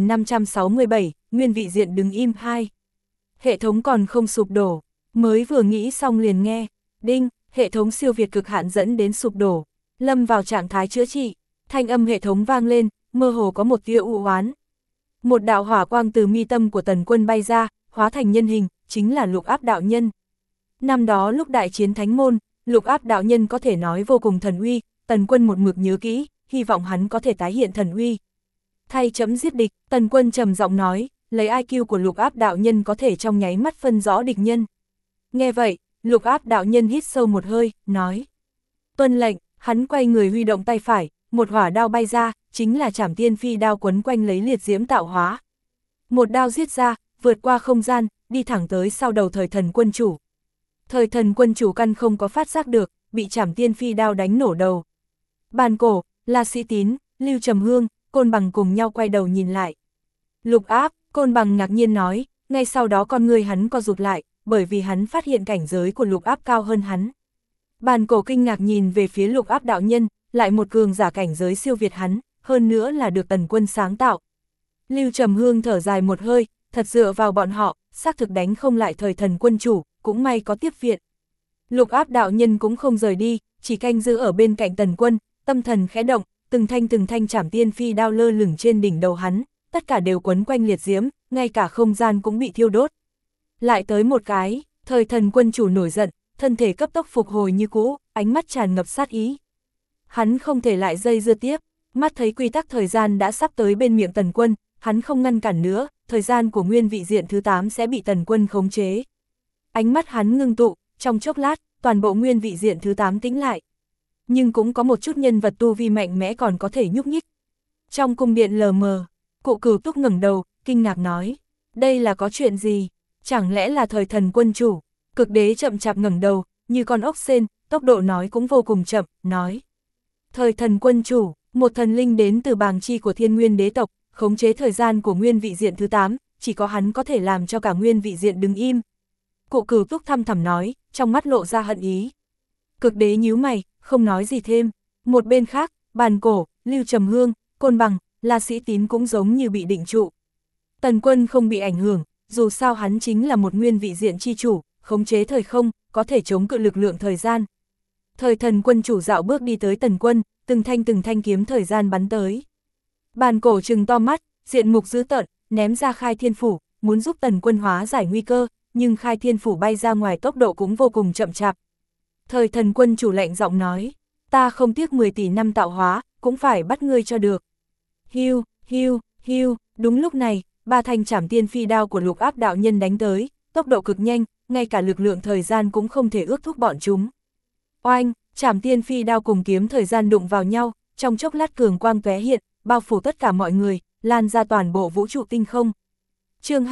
2567, nguyên vị diện đứng im 2. Hệ thống còn không sụp đổ, mới vừa nghĩ xong liền nghe, đinh, hệ thống siêu việt cực hạn dẫn đến sụp đổ, lâm vào trạng thái chữa trị, thanh âm hệ thống vang lên, mơ hồ có một tia u oán. Một đạo hỏa quang từ mi tâm của Tần Quân bay ra, hóa thành nhân hình, chính là lục áp đạo nhân. Năm đó lúc đại chiến thánh môn, lục áp đạo nhân có thể nói vô cùng thần uy, Tần Quân một mực nhớ kỹ, hy vọng hắn có thể tái hiện thần uy. Thay chấm giết địch, Tần Quân trầm giọng nói, lấy IQ của lục áp đạo nhân có thể trong nháy mắt phân rõ địch nhân. Nghe vậy, lục áp đạo nhân hít sâu một hơi, nói. Tuân lệnh, hắn quay người huy động tay phải, một hỏa đao bay ra, chính là trảm tiên phi đao quấn quanh lấy liệt diễm tạo hóa. Một đao giết ra, vượt qua không gian, đi thẳng tới sau đầu thời thần quân chủ. Thời thần quân chủ căn không có phát giác được, bị trảm tiên phi đao đánh nổ đầu. Bàn Cổ, La Sĩ Tín, Lưu Trầm Hương, Côn Bằng cùng nhau quay đầu nhìn lại. Lục áp, Côn Bằng ngạc nhiên nói, ngay sau đó con người hắn co rụt lại, bởi vì hắn phát hiện cảnh giới của lục áp cao hơn hắn. Bàn Cổ kinh ngạc nhìn về phía lục áp đạo nhân, lại một cường giả cảnh giới siêu việt hắn, hơn nữa là được Tần Quân sáng tạo. Lưu Trầm Hương thở dài một hơi, thật dựa vào bọn họ, xác thực đánh không lại thời thần quân chủ, cũng may có tiếp viện. Lục áp đạo nhân cũng không rời đi, chỉ canh giữ ở bên cạnh Tần Quân, tâm thần khẽ động, từng thanh trảm tiên phi đao lơ lửng trên đỉnh đầu hắn, tất cả đều quấn quanh liệt diễm, ngay cả không gian cũng bị thiêu đốt. Lại tới một cái, thời thần quân chủ nổi giận, thân thể cấp tốc phục hồi như cũ, ánh mắt tràn ngập sát ý. Hắn không thể lại dây dưa tiếp, mắt thấy quy tắc thời gian đã sắp tới bên miệng Tần Quân, hắn không ngăn cản nữa, thời gian của nguyên vị diện thứ 8 sẽ bị Tần Quân khống chế. Ánh mắt hắn ngưng tụ, trong chốc lát, toàn bộ nguyên vị diện thứ 8 tĩnh lại. Nhưng cũng có một chút nhân vật tu vi mạnh mẽ còn có thể nhúc nhích. Trong cung điện lờ mờ, Cụ Cửu Túc ngẩng đầu, kinh ngạc nói, đây là có chuyện gì? Chẳng lẽ là thời thần quân chủ? Cực Đế chậm chạp ngẩng đầu, như con ốc sên, tốc độ nói cũng vô cùng chậm, nói. Thời thần quân chủ, một thần linh đến từ bàng chi của Thiên Nguyên đế tộc, khống chế thời gian của nguyên vị diện thứ 8, chỉ có hắn có thể làm cho cả nguyên vị diện đứng im. Cụ Cửu Túc thăm thẳm nói, trong mắt lộ ra hận ý. Cực Đế nhíu mày, không nói gì thêm. Một bên khác, Bàn Cổ, Lưu Trầm Hương, Côn Bằng, La Sĩ Tín cũng giống như bị định trụ. Tần Quân không bị ảnh hưởng, dù sao hắn chính là một nguyên vị diện chi chủ, khống chế thời không, có thể chống cự lực lượng thời gian. Thời thần quân chủ dạo bước đi tới Tần Quân, từng thanh kiếm thời gian bắn tới. Bàn Cổ trừng to mắt, diện mục dữ tợn, ném ra Khai Thiên Phủ, muốn giúp Tần Quân hóa giải nguy cơ, nhưng Khai Thiên Phủ bay ra ngoài tốc độ cũng vô cùng chậm chạp. Thời thần quân chủ lạnh giọng nói, ta không tiếc 10 tỷ năm tạo hóa, cũng phải bắt ngươi cho được. Hiu, hiu, hiu, đúng lúc này, ba thanh trảm tiên phi đao của lục áp đạo nhân đánh tới, tốc độ cực nhanh, ngay cả lực lượng thời gian cũng không thể ước thúc bọn chúng. Oanh, trảm tiên phi đao cùng kiếm thời gian đụng vào nhau, trong chốc lát cường quang tóe hiện, bao phủ tất cả mọi người, lan ra toàn bộ vũ trụ tinh không. Chương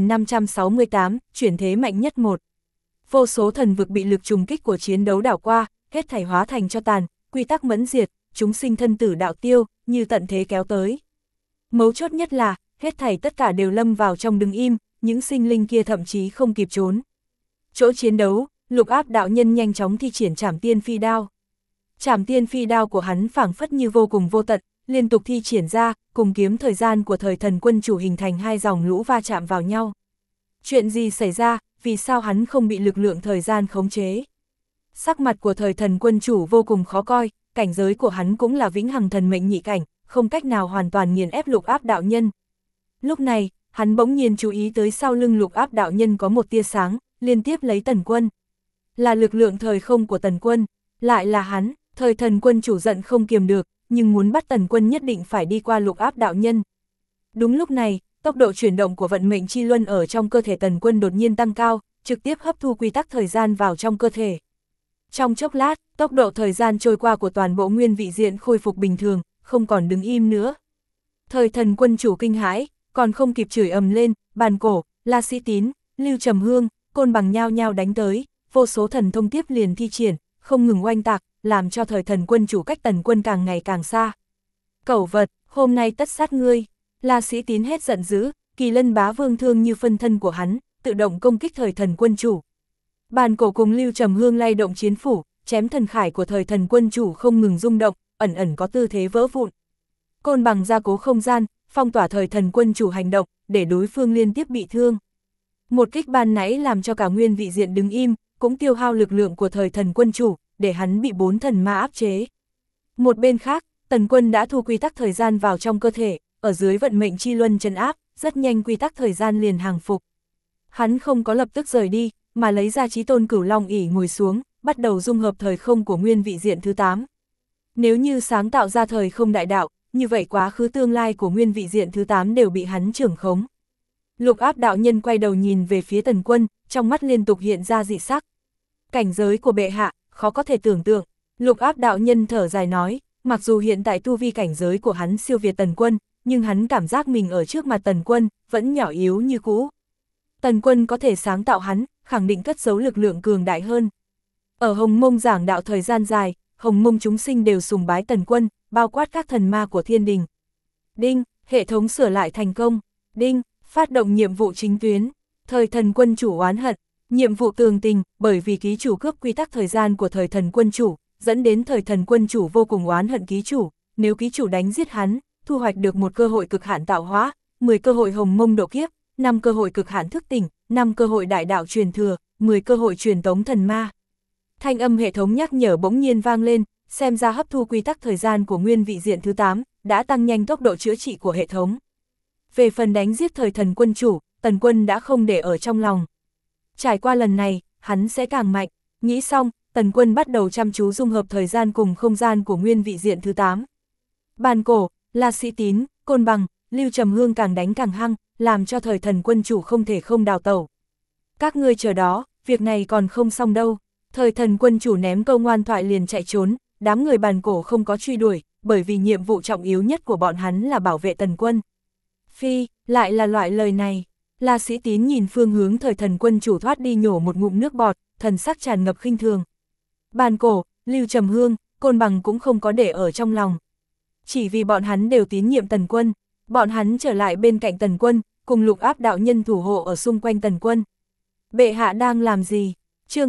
2568, chuyển thế mạnh nhất 1. Vô số thần vực bị lực trùng kích của chiến đấu đảo qua, hết thảy hóa thành cho tàn, quy tắc mẫn diệt, chúng sinh thân tử đạo tiêu, như tận thế kéo tới. Mấu chốt nhất là, hết thảy tất cả đều lâm vào trong đứng im, những sinh linh kia thậm chí không kịp trốn. Chỗ chiến đấu, lục áp đạo nhân nhanh chóng thi triển trảm tiên phi đao. Trảm tiên phi đao của hắn phảng phất như vô cùng vô tận, liên tục thi triển ra, cùng kiếm thời gian của thời thần quân chủ hình thành hai dòng lũ va chạm vào nhau. Chuyện gì xảy ra, vì sao hắn không bị lực lượng thời gian khống chế? Sắc mặt của thời thần quân chủ vô cùng khó coi, cảnh giới của hắn cũng là vĩnh hằng thần mệnh nhị cảnh, không cách nào hoàn toàn nghiền ép lục áp đạo nhân. Lúc này, hắn bỗng nhiên chú ý tới sau lưng lục áp đạo nhân có một tia sáng, liên tiếp lấy Tần Quân. Là lực lượng thời không của Tần Quân, lại là hắn, thời thần quân chủ giận không kiềm được, nhưng muốn bắt Tần Quân nhất định phải đi qua lục áp đạo nhân. Đúng lúc này, tốc độ chuyển động của vận mệnh chi luân ở trong cơ thể Tần Quân đột nhiên tăng cao, trực tiếp hấp thu quy tắc thời gian vào trong cơ thể. Trong chốc lát, tốc độ thời gian trôi qua của toàn bộ nguyên vị diện khôi phục bình thường, không còn đứng im nữa. Thời Thần Quân chủ kinh hãi, còn không kịp chửi ầm lên, Bàn Cổ, La Sĩ Tín, Lưu Trầm Hương, Côn Bằng nhao nhao đánh tới, vô số thần thông tiếp liền thi triển, không ngừng oanh tạc, làm cho Thời Thần Quân chủ cách Tần Quân càng ngày càng xa. Cẩu vật, hôm nay tất sát ngươi. La Sĩ Tín hét giận dữ, Kỳ Lân Bá Vương thương như phân thân của hắn, tự động công kích Thời Thần Quân chủ. Bàn Cổ cùng Lưu Trầm Hương lay động chiến phủ, chém thần khải của Thời Thần Quân chủ không ngừng rung động, ẩn ẩn có tư thế vỡ vụn. Côn Bằng gia cố không gian, phong tỏa Thời Thần Quân chủ hành động, để đối phương liên tiếp bị thương. Một kích ban nãy làm cho cả nguyên vị diện đứng im, cũng tiêu hao lực lượng của Thời Thần Quân chủ, để hắn bị 4 thần ma áp chế. Một bên khác, Tần Quân đã thu quy tắc thời gian vào trong cơ thể, ở dưới vận mệnh chi luân trấn áp, rất nhanh quy tắc thời gian liền hàng phục. Hắn không có lập tức rời đi, mà lấy ra Chí Tôn Cửu Long ỷ ngồi xuống, bắt đầu dung hợp thời không của nguyên vị diện thứ 8. Nếu như sáng tạo ra thời không đại đạo, như vậy quá khứ tương lai của nguyên vị diện thứ 8 đều bị hắn trưởng khống. Lục Áp đạo nhân quay đầu nhìn về phía Tần Quân, trong mắt liên tục hiện ra dị sắc. Cảnh giới của bệ hạ, khó có thể tưởng tượng. Lục Áp đạo nhân thở dài nói, mặc dù hiện tại tu vi cảnh giới của hắn siêu việt Tần Quân, nhưng hắn cảm giác mình ở trước mặt Tần Quân, vẫn nhỏ yếu như cũ. Tần Quân có thể sáng tạo hắn, khẳng định cất giấu lực lượng cường đại hơn. Ở Hồng Mông giảng đạo thời gian dài, Hồng Mông chúng sinh đều sùng bái Tần Quân, bao quát các thần ma của thiên đình. Đinh, hệ thống sửa lại thành công. Đinh, phát động nhiệm vụ chính tuyến. Thời Thần Quân chủ oán hận. Nhiệm vụ tường tình, bởi vì ký chủ cướp quy tắc thời gian của Thời Thần Quân chủ, dẫn đến Thời Thần Quân chủ vô cùng oán hận ký chủ. Nếu ký chủ đánh giết hắn, thu hoạch được một cơ hội cực hạn tạo hóa, 10 cơ hội Hồng Mông độ kiếp, 5 cơ hội cực hạn thức tỉnh, 5 cơ hội đại đạo truyền thừa, 10 cơ hội truyền tống thần ma. Thanh âm hệ thống nhắc nhở bỗng nhiên vang lên, xem ra hấp thu quy tắc thời gian của nguyên vị diện thứ 8, đã tăng nhanh tốc độ chữa trị của hệ thống. Về phần đánh giết Thời Thần Quân chủ, Tần Quân đã không để ở trong lòng. Trải qua lần này, hắn sẽ càng mạnh. Nghĩ xong, Tần Quân bắt đầu chăm chú dung hợp thời gian cùng không gian của nguyên vị diện thứ 8. Bàn Cổ, La Sĩ Tín, Côn Bằng, Lưu Trầm Hương càng đánh càng hăng, làm cho Thời Thần Quân chủ không thể không đào tẩu. Các ngươi chờ đó, việc này còn không xong đâu. Thời Thần Quân chủ ném câu ngoan thoại liền chạy trốn, đám người Bàn Cổ không có truy đuổi, bởi vì nhiệm vụ trọng yếu nhất của bọn hắn là bảo vệ Tần Quân. Phi, lại là loại lời này. La Sĩ Tín nhìn phương hướng Thời Thần Quân chủ thoát đi nhổ một ngụm nước bọt, thần sắc tràn ngập khinh thường. Bàn Cổ, Lưu Trầm Hương, Côn Bằng cũng không có để ở trong lòng. Chỉ vì bọn hắn đều tín nhiệm Tần Quân, bọn hắn trở lại bên cạnh Tần Quân, cùng Lục Áp đạo nhân thủ hộ ở xung quanh Tần Quân. Bệ hạ đang làm gì? Chương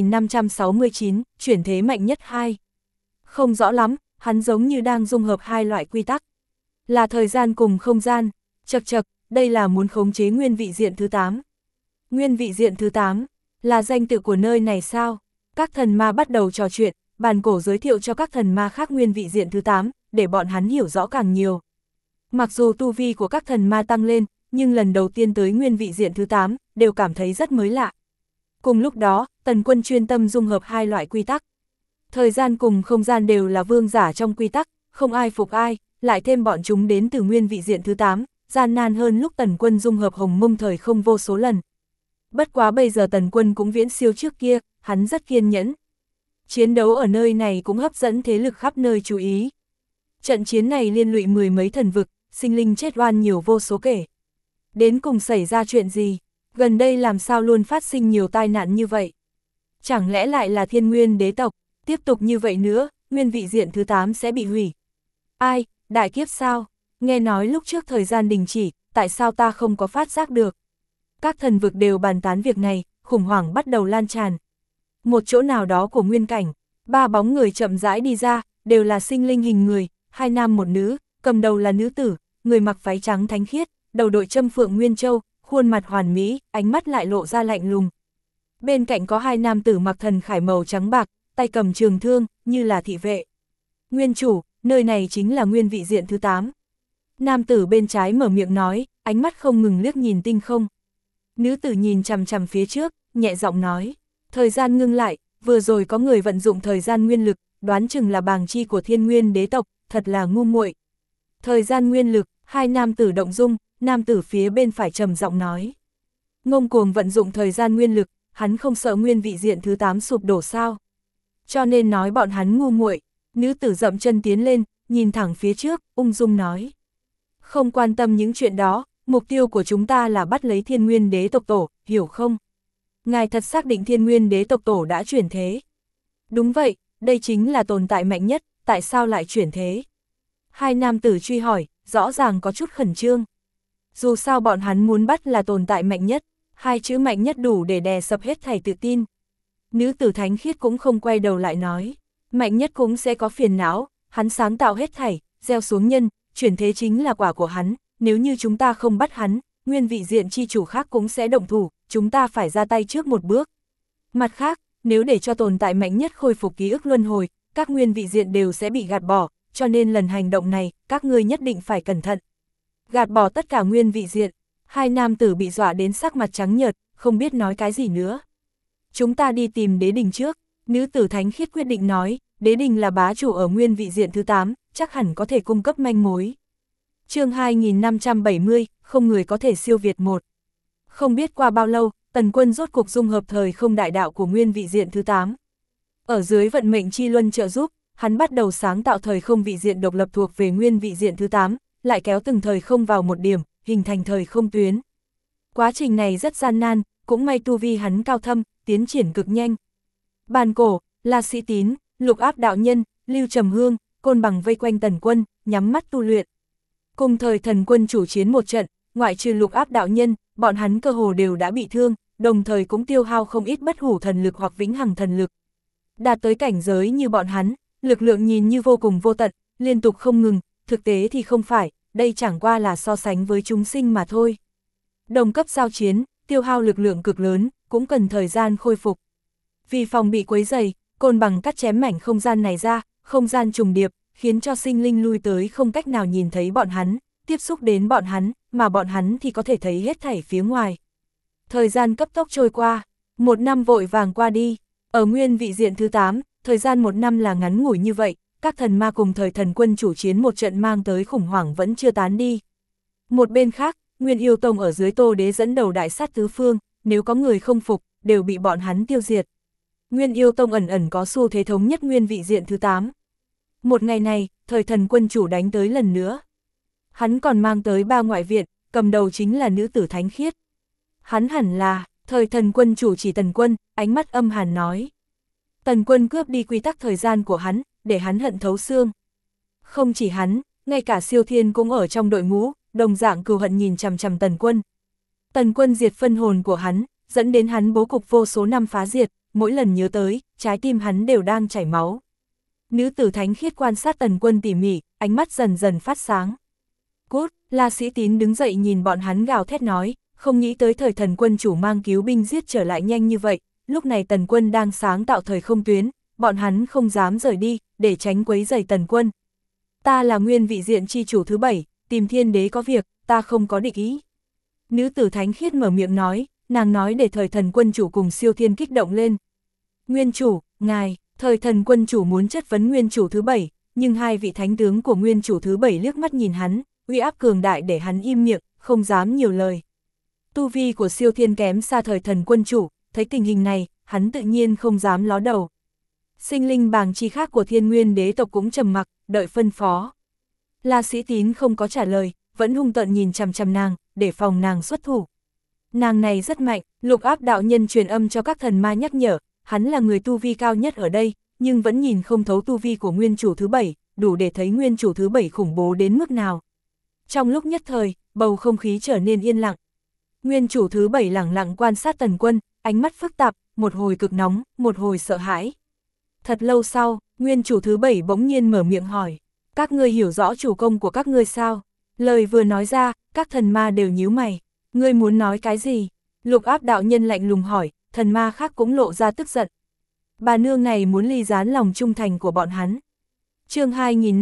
2569, chuyển thế mạnh nhất 2. Không rõ lắm, hắn giống như đang dung hợp hai loại quy tắc. Là thời gian cùng không gian, chậc chậc, đây là muốn khống chế nguyên vị diện thứ 8. Nguyên vị diện thứ 8, là danh tự của nơi này sao? Các thần ma bắt đầu trò chuyện, Bàn Cổ giới thiệu cho các thần ma khác nguyên vị diện thứ 8, để bọn hắn hiểu rõ càng nhiều. Mặc dù tu vi của các thần ma tăng lên, nhưng lần đầu tiên tới nguyên vị diện thứ 8, đều cảm thấy rất mới lạ. Cùng lúc đó, Tần Quân chuyên tâm dung hợp hai loại quy tắc. Thời gian cùng không gian đều là vương giả trong quy tắc, không ai phục ai, lại thêm bọn chúng đến từ nguyên vị diện thứ 8, gian nan hơn lúc Tần Quân dung hợp Hồng Mông thời không vô số lần. Bất quá bây giờ Tần Quân cũng viễn siêu trước kia, hắn rất kiên nhẫn. Chiến đấu ở nơi này cũng hấp dẫn thế lực khắp nơi chú ý. Trận chiến này liên lụy mười mấy thần vực, sinh linh chết oan nhiều vô số kể. Đến cùng xảy ra chuyện gì? Gần đây làm sao luôn phát sinh nhiều tai nạn như vậy? Chẳng lẽ lại là Thiên Nguyên đế tộc? Tiếp tục như vậy nữa, nguyên vị diện thứ 8 sẽ bị hủy. Ai, đại kiếp sao? Nghe nói lúc trước thời gian đình chỉ, tại sao ta không có phát giác được? Các thần vực đều bàn tán việc này, khủng hoảng bắt đầu lan tràn. Một chỗ nào đó của nguyên cảnh, 3 bóng người chậm rãi đi ra, đều là sinh linh hình người, 2 nam 1 nữ, cầm đầu là nữ tử, người mặc váy trắng thánh khiết, đầu đội châm phượng nguyên châu, khuôn mặt hoàn mỹ, ánh mắt lại lộ ra lạnh lùng. Bên cạnh có 2 nam tử mặc thần khải màu trắng bạc, tay cầm trường thương, như là thị vệ. Nguyên chủ, nơi này chính là nguyên vị diện thứ 8. Nam tử bên trái mở miệng nói, ánh mắt không ngừng liếc nhìn tinh không. Nữ tử nhìn chằm chằm phía trước, nhẹ giọng nói, thời gian ngưng lại, vừa rồi có người vận dụng thời gian nguyên lực, đoán chừng là bàng chi của Thiên Nguyên đế tộc, thật là ngu muội. Thời gian nguyên lực, 2 nam tử động dung, nam tử phía bên phải trầm giọng nói. Ngông cuồng vận dụng thời gian nguyên lực, hắn không sợ nguyên vị diện thứ 8 sụp đổ sao? Cho nên nói bọn hắn ngu muội. Nữ tử dậm chân tiến lên, nhìn thẳng phía trước, ung dung nói. Không quan tâm những chuyện đó, mục tiêu của chúng ta là bắt lấy Thiên Nguyên Đế tộc tổ, hiểu không? Ngài thật xác định Thiên Nguyên Đế tộc tổ đã chuyển thế. Đúng vậy, đây chính là tồn tại mạnh nhất, tại sao lại chuyển thế? Hai nam tử truy hỏi, rõ ràng có chút khẩn trương. Dù sao bọn hắn muốn bắt là tồn tại mạnh nhất, hai chữ mạnh nhất đủ để đè sập hết thảy tự tin. Nữ tử thánh khiết cũng không quay đầu lại nói, mạnh nhất cũng sẽ có phiền não, hắn sáng tạo hết thảy, gieo xuống nhân, chuyển thế chính là quả của hắn, nếu như chúng ta không bắt hắn, nguyên vị diện chi chủ khác cũng sẽ động thủ, chúng ta phải ra tay trước một bước. Mặt khác, nếu để cho tồn tại mạnh nhất khôi phục ký ức luân hồi, các nguyên vị diện đều sẽ bị gạt bỏ, cho nên lần hành động này, các ngươi nhất định phải cẩn thận. Gạt bỏ tất cả nguyên vị diện, hai nam tử bị dọa đến sắc mặt trắng nhợt, không biết nói cái gì nữa. Chúng ta đi tìm đế đình trước, nữ tử thánh khiết quyết định nói, đế đình là bá chủ ở nguyên vị diện thứ 8, chắc hẳn có thể cung cấp manh mối. Chương 2570, không người có thể siêu việt một. Không biết qua bao lâu, Tần Quân rốt cục dung hợp thời không đại đạo của nguyên vị diện thứ 8. Ở dưới vận mệnh chi luân trợ giúp, hắn bắt đầu sáng tạo thời không vị diện độc lập thuộc về nguyên vị diện thứ 8, lại kéo từng thời không vào một điểm, hình thành thời không tuyến. Quá trình này rất gian nan, cũng may tu vi hắn cao thâm, tiến triển cực nhanh. Bàn Cổ, La Sĩ Tín, Lục Áp đạo nhân, Lưu Trầm Hương, Côn Bằng vây quanh Tần Quân, nhắm mắt tu luyện. Cùng thời Thần Quân chủ chiến một trận, ngoại trừ Lục Áp đạo nhân, bọn hắn cơ hồ đều đã bị thương, đồng thời cũng tiêu hao không ít bất hủ thần lực hoặc vĩnh hằng thần lực. Đạt tới cảnh giới như bọn hắn, lực lượng nhìn như vô cùng vô tận, liên tục không ngừng, thực tế thì không phải, đây chẳng qua là so sánh với chúng sinh mà thôi. Đồng cấp giao chiến, tiêu hao lực lượng cực lớn, cũng cần thời gian khôi phục. Vì phòng bị quấy rầy, Côn Bằng cắt chém mảnh không gian này ra, không gian trùng điệp, khiến cho sinh linh lui tới không cách nào nhìn thấy bọn hắn, tiếp xúc đến bọn hắn, mà bọn hắn thì có thể thấy hết thảy phía ngoài. Thời gian cấp tốc trôi qua, một năm vội vàng qua đi, ở nguyên vị diện thứ 8, thời gian một năm là ngắn ngủi như vậy, các thần ma cùng thời Thần Quân chủ chiến một trận mang tới khủng hoảng vẫn chưa tán đi. Một bên khác, Nguyên Yêu Tông ở dưới Tô Đế dẫn đầu đại sát tứ phương, nếu có người không phục, đều bị bọn hắn tiêu diệt. Nguyên Yêu Tông ẩn ẩn có xu thế thống nhất nguyên vị diện thứ 8. Một ngày này, thời Thần Quân chủ đánh tới lần nữa. Hắn còn mang tới 3 ngoại viện, cầm đầu chính là nữ tử thánh khiết. Hắn hẳn là, thời Thần Quân chủ chỉ Tần Quân, ánh mắt âm hàn nói. Tần Quân cướp đi quy tắc thời gian của hắn, để hắn hận thấu xương. Không chỉ hắn, ngay cả Siêu Thiên cũng ở trong đội ngũ, đồng dạng cừu hận nhìn chằm chằm Tần Quân. Tần Quân diệt phân hồn của hắn, dẫn đến hắn bố cục vô số năm phá diệt, mỗi lần nhớ tới, trái tim hắn đều đang chảy máu. Nữ tử thánh khiết quan sát Tần Quân tỉ mỉ, ánh mắt dần dần phát sáng. Cút, La Sĩ Tín đứng dậy nhìn bọn hắn gào thét nói, không nghĩ tới thời Thần Quân chủ mang cứu binh giết trở lại nhanh như vậy, lúc này Tần Quân đang sáng tạo thời không tuyến, bọn hắn không dám rời đi, để tránh quấy rầy Tần Quân. Ta là nguyên vị diện chi chủ thứ 7, tìm Thiên Đế có việc, ta không có địch ý. Nữ tử thánh khiết mở miệng nói, nàng nói để thời Thần Quân chủ cùng Siêu Thiên kích động lên. Nguyên chủ, ngài, thời Thần Quân chủ muốn chất vấn nguyên chủ thứ 7, nhưng hai vị thánh tướng của nguyên chủ thứ 7 liếc mắt nhìn hắn, uy áp cường đại để hắn im miệng, không dám nhiều lời. Tu vi của Siêu Thiên kém xa thời Thần Quân chủ, thấy tình hình này, hắn tự nhiên không dám ló đầu. Sinh linh bàng chi khác của Thiên Nguyên Đế tộc cũng trầm mặc, đợi phân phó. La Sĩ Tín không có trả lời, vẫn hung tợn nhìn chằm chằm nàng, để phòng nàng xuất thủ. Nàng này rất mạnh, Lục Áp đạo nhân truyền âm cho các thần ma nhắc nhở, hắn là người tu vi cao nhất ở đây, nhưng vẫn nhìn không thấu tu vi của nguyên chủ thứ 7, đủ để thấy nguyên chủ thứ 7 khủng bố đến mức nào. Trong lúc nhất thời, bầu không khí trở nên yên lặng. Nguyên chủ thứ 7 lẳng lặng quan sát Tần Quân, ánh mắt phức tạp, một hồi cực nóng, một hồi sợ hãi. Thật lâu sau, nguyên chủ thứ 7 bỗng nhiên mở miệng hỏi, các ngươi hiểu rõ chủ công của các ngươi sao? Lời vừa nói ra, các thần ma đều nhíu mày. Ngươi muốn nói cái gì? Lục Áp đạo nhân lạnh lùng hỏi, thần ma khác cũng lộ ra tức giận. Bà nương này muốn ly gián lòng trung thành của bọn hắn. Chương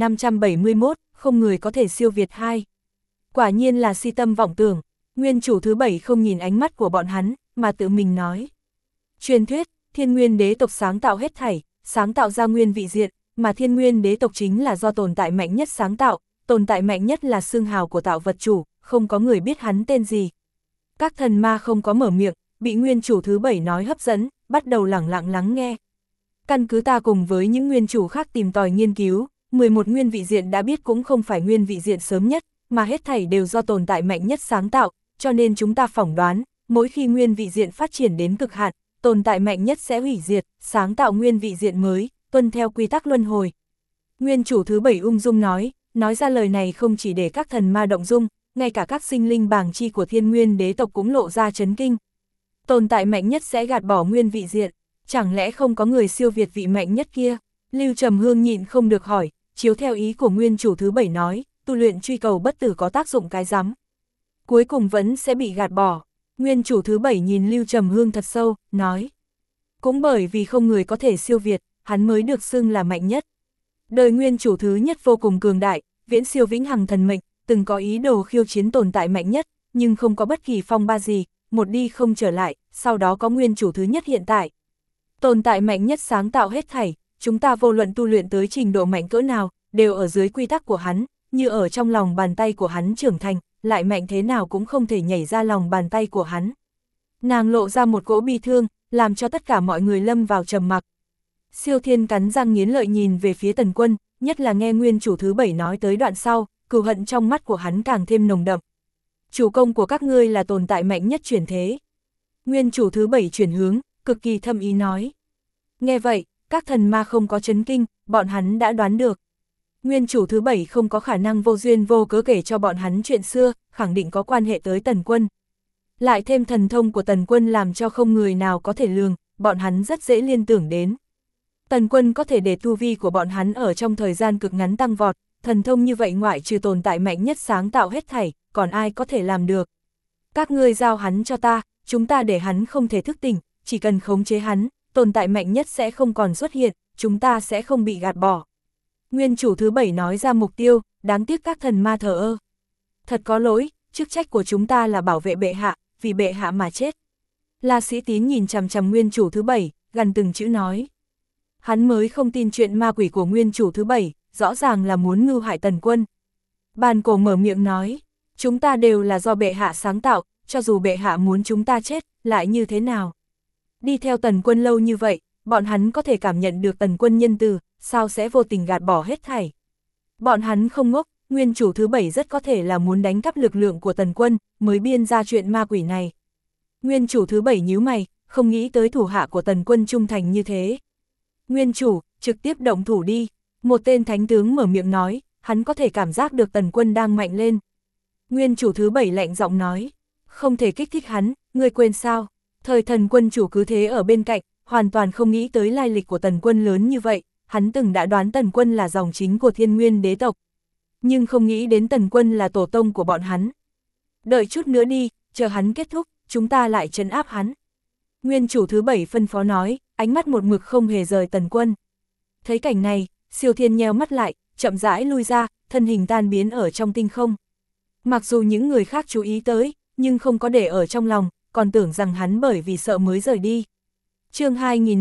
2571, không người có thể siêu việt 2. Quả nhiên là si tâm vọng tưởng, nguyên chủ thứ 7 không nhìn ánh mắt của bọn hắn, mà tự mình nói. Truyền thuyết, Thiên Nguyên Đế tộc sáng tạo hết thảy, sáng tạo ra nguyên vị diện, mà Thiên Nguyên Đế tộc chính là do tồn tại mạnh nhất sáng tạo, tồn tại mạnh nhất là xương hào của tạo vật chủ, không có người biết hắn tên gì. Các thần ma không có mở miệng, bị nguyên chủ thứ 7 nói hấp dẫn, bắt đầu lẳng lặng lắng nghe. Căn cứ ta cùng với những nguyên chủ khác tìm tòi nghiên cứu, 11 nguyên vị diện đã biết cũng không phải nguyên vị diện sớm nhất, mà hết thảy đều do tồn tại mạnh nhất sáng tạo, cho nên chúng ta phỏng đoán, mỗi khi nguyên vị diện phát triển đến cực hạn, tồn tại mạnh nhất sẽ hủy diệt, sáng tạo nguyên vị diện mới, tuân theo quy tắc luân hồi. Nguyên chủ thứ 7 ung dung nói ra lời này không chỉ để các thần ma động dung, ngay cả các sinh linh bàng chi của thiên nguyên đế tộc cũng lộ ra chấn kinh. Tồn tại mạnh nhất sẽ gạt bỏ nguyên vị diện, chẳng lẽ không có người siêu việt vị mạnh nhất kia? Lưu Trầm Hương nhịn không được hỏi, chiếu theo ý của nguyên chủ thứ 7 nói, tu luyện truy cầu bất tử có tác dụng cái rắm. Cuối cùng vẫn sẽ bị gạt bỏ. Nguyên chủ thứ 7 nhìn Lưu Trầm Hương thật sâu, nói. Cũng bởi vì không người có thể siêu việt, hắn mới được xưng là mạnh nhất. Đời nguyên chủ thứ nhất vô cùng cường đại, viễn siêu vĩnh hằng thần mệnh, từng có ý đồ khiêu chiến tồn tại mạnh nhất, nhưng không có bất kỳ phong ba gì, một đi không trở lại, sau đó có nguyên chủ thứ nhất hiện tại. Tồn tại mạnh nhất sáng tạo hết thảy, chúng ta vô luận tu luyện tới trình độ mạnh cỡ nào, đều ở dưới quy tắc của hắn, như ở trong lòng bàn tay của hắn trưởng thành, lại mạnh thế nào cũng không thể nhảy ra lòng bàn tay của hắn. Nàng lộ ra một cỗ bi thương, làm cho tất cả mọi người lâm vào trầm mặc. Siêu Thiên cắn răng nghiến lợi nhìn về phía Tần Quân, nhất là nghe nguyên chủ thứ 7 nói tới đoạn sau, cừu hận trong mắt của hắn càng thêm nồng đậm. Chủ công của các ngươi là tồn tại mạnh nhất chuyển thế. Nguyên chủ thứ 7 chuyển hướng, cực kỳ thâm ý nói. Nghe vậy, các thần ma không có chấn kinh, bọn hắn đã đoán được. Nguyên chủ thứ 7 không có khả năng vô duyên vô cớ kể cho bọn hắn chuyện xưa, khẳng định có quan hệ tới Tần Quân. Lại thêm thần thông của Tần Quân làm cho không người nào có thể lường, bọn hắn rất dễ liên tưởng đến. Tần Quân có thể để tu vi của bọn hắn ở trong thời gian cực ngắn tăng vọt, thần thông như vậy ngoại trừ tồn tại mạnh nhất sáng tạo hết thảy, còn ai có thể làm được. Các ngươi giao hắn cho ta, chúng ta để hắn không thể thức tỉnh, chỉ cần khống chế hắn, tồn tại mạnh nhất sẽ không còn xuất hiện, chúng ta sẽ không bị gạt bỏ. Nguyên chủ thứ 7 nói ra mục tiêu, đáng tiếc các thần ma thờ ơ. Thật có lỗi, chức trách của chúng ta là bảo vệ bệ hạ, vì bệ hạ mà chết. La Sĩ Tín nhìn chằm chằm nguyên chủ thứ 7, gần từng chữ nói. Hắn mới không tin chuyện ma quỷ của nguyên chủ thứ 7, rõ ràng là muốn mưu hại Tần Quân. Bàn Cổ mở miệng nói, chúng ta đều là do bệ hạ sáng tạo, cho dù bệ hạ muốn chúng ta chết, lại như thế nào? Đi theo Tần Quân lâu như vậy, bọn hắn có thể cảm nhận được Tần Quân nhân từ, sao sẽ vô tình gạt bỏ hết thảy. Bọn hắn không ngốc, nguyên chủ thứ 7 rất có thể là muốn đánh cắp lực lượng của Tần Quân, mới biên ra chuyện ma quỷ này. Nguyên chủ thứ 7 nhíu mày, không nghĩ tới thủ hạ của Tần Quân trung thành như thế. Nguyên chủ, trực tiếp động thủ đi. Một tên thánh tướng mở miệng nói, hắn có thể cảm giác được Tần Quân đang mạnh lên. Nguyên chủ thứ 7 lạnh giọng nói, không thể kích thích hắn, ngươi quên sao? Thời Thần Quân chủ cứ thế ở bên cạnh, hoàn toàn không nghĩ tới lai lịch của Tần Quân lớn như vậy, hắn từng đã đoán Tần Quân là dòng chính của Thiên Nguyên đế tộc. Nhưng không nghĩ đến Tần Quân là tổ tông của bọn hắn. Đợi chút nữa đi, chờ hắn kết thúc, chúng ta lại trấn áp hắn. Nguyên chủ thứ 7 phân phó nói, ánh mắt một mực không hề rời Tần Quân. Thấy cảnh này, Siêu Thiên nheo mắt lại, chậm rãi lui ra, thân hình tan biến ở trong tinh không. Mặc dù những người khác chú ý tới, nhưng không có để ở trong lòng, còn tưởng rằng hắn bởi vì sợ mới rời đi. Chương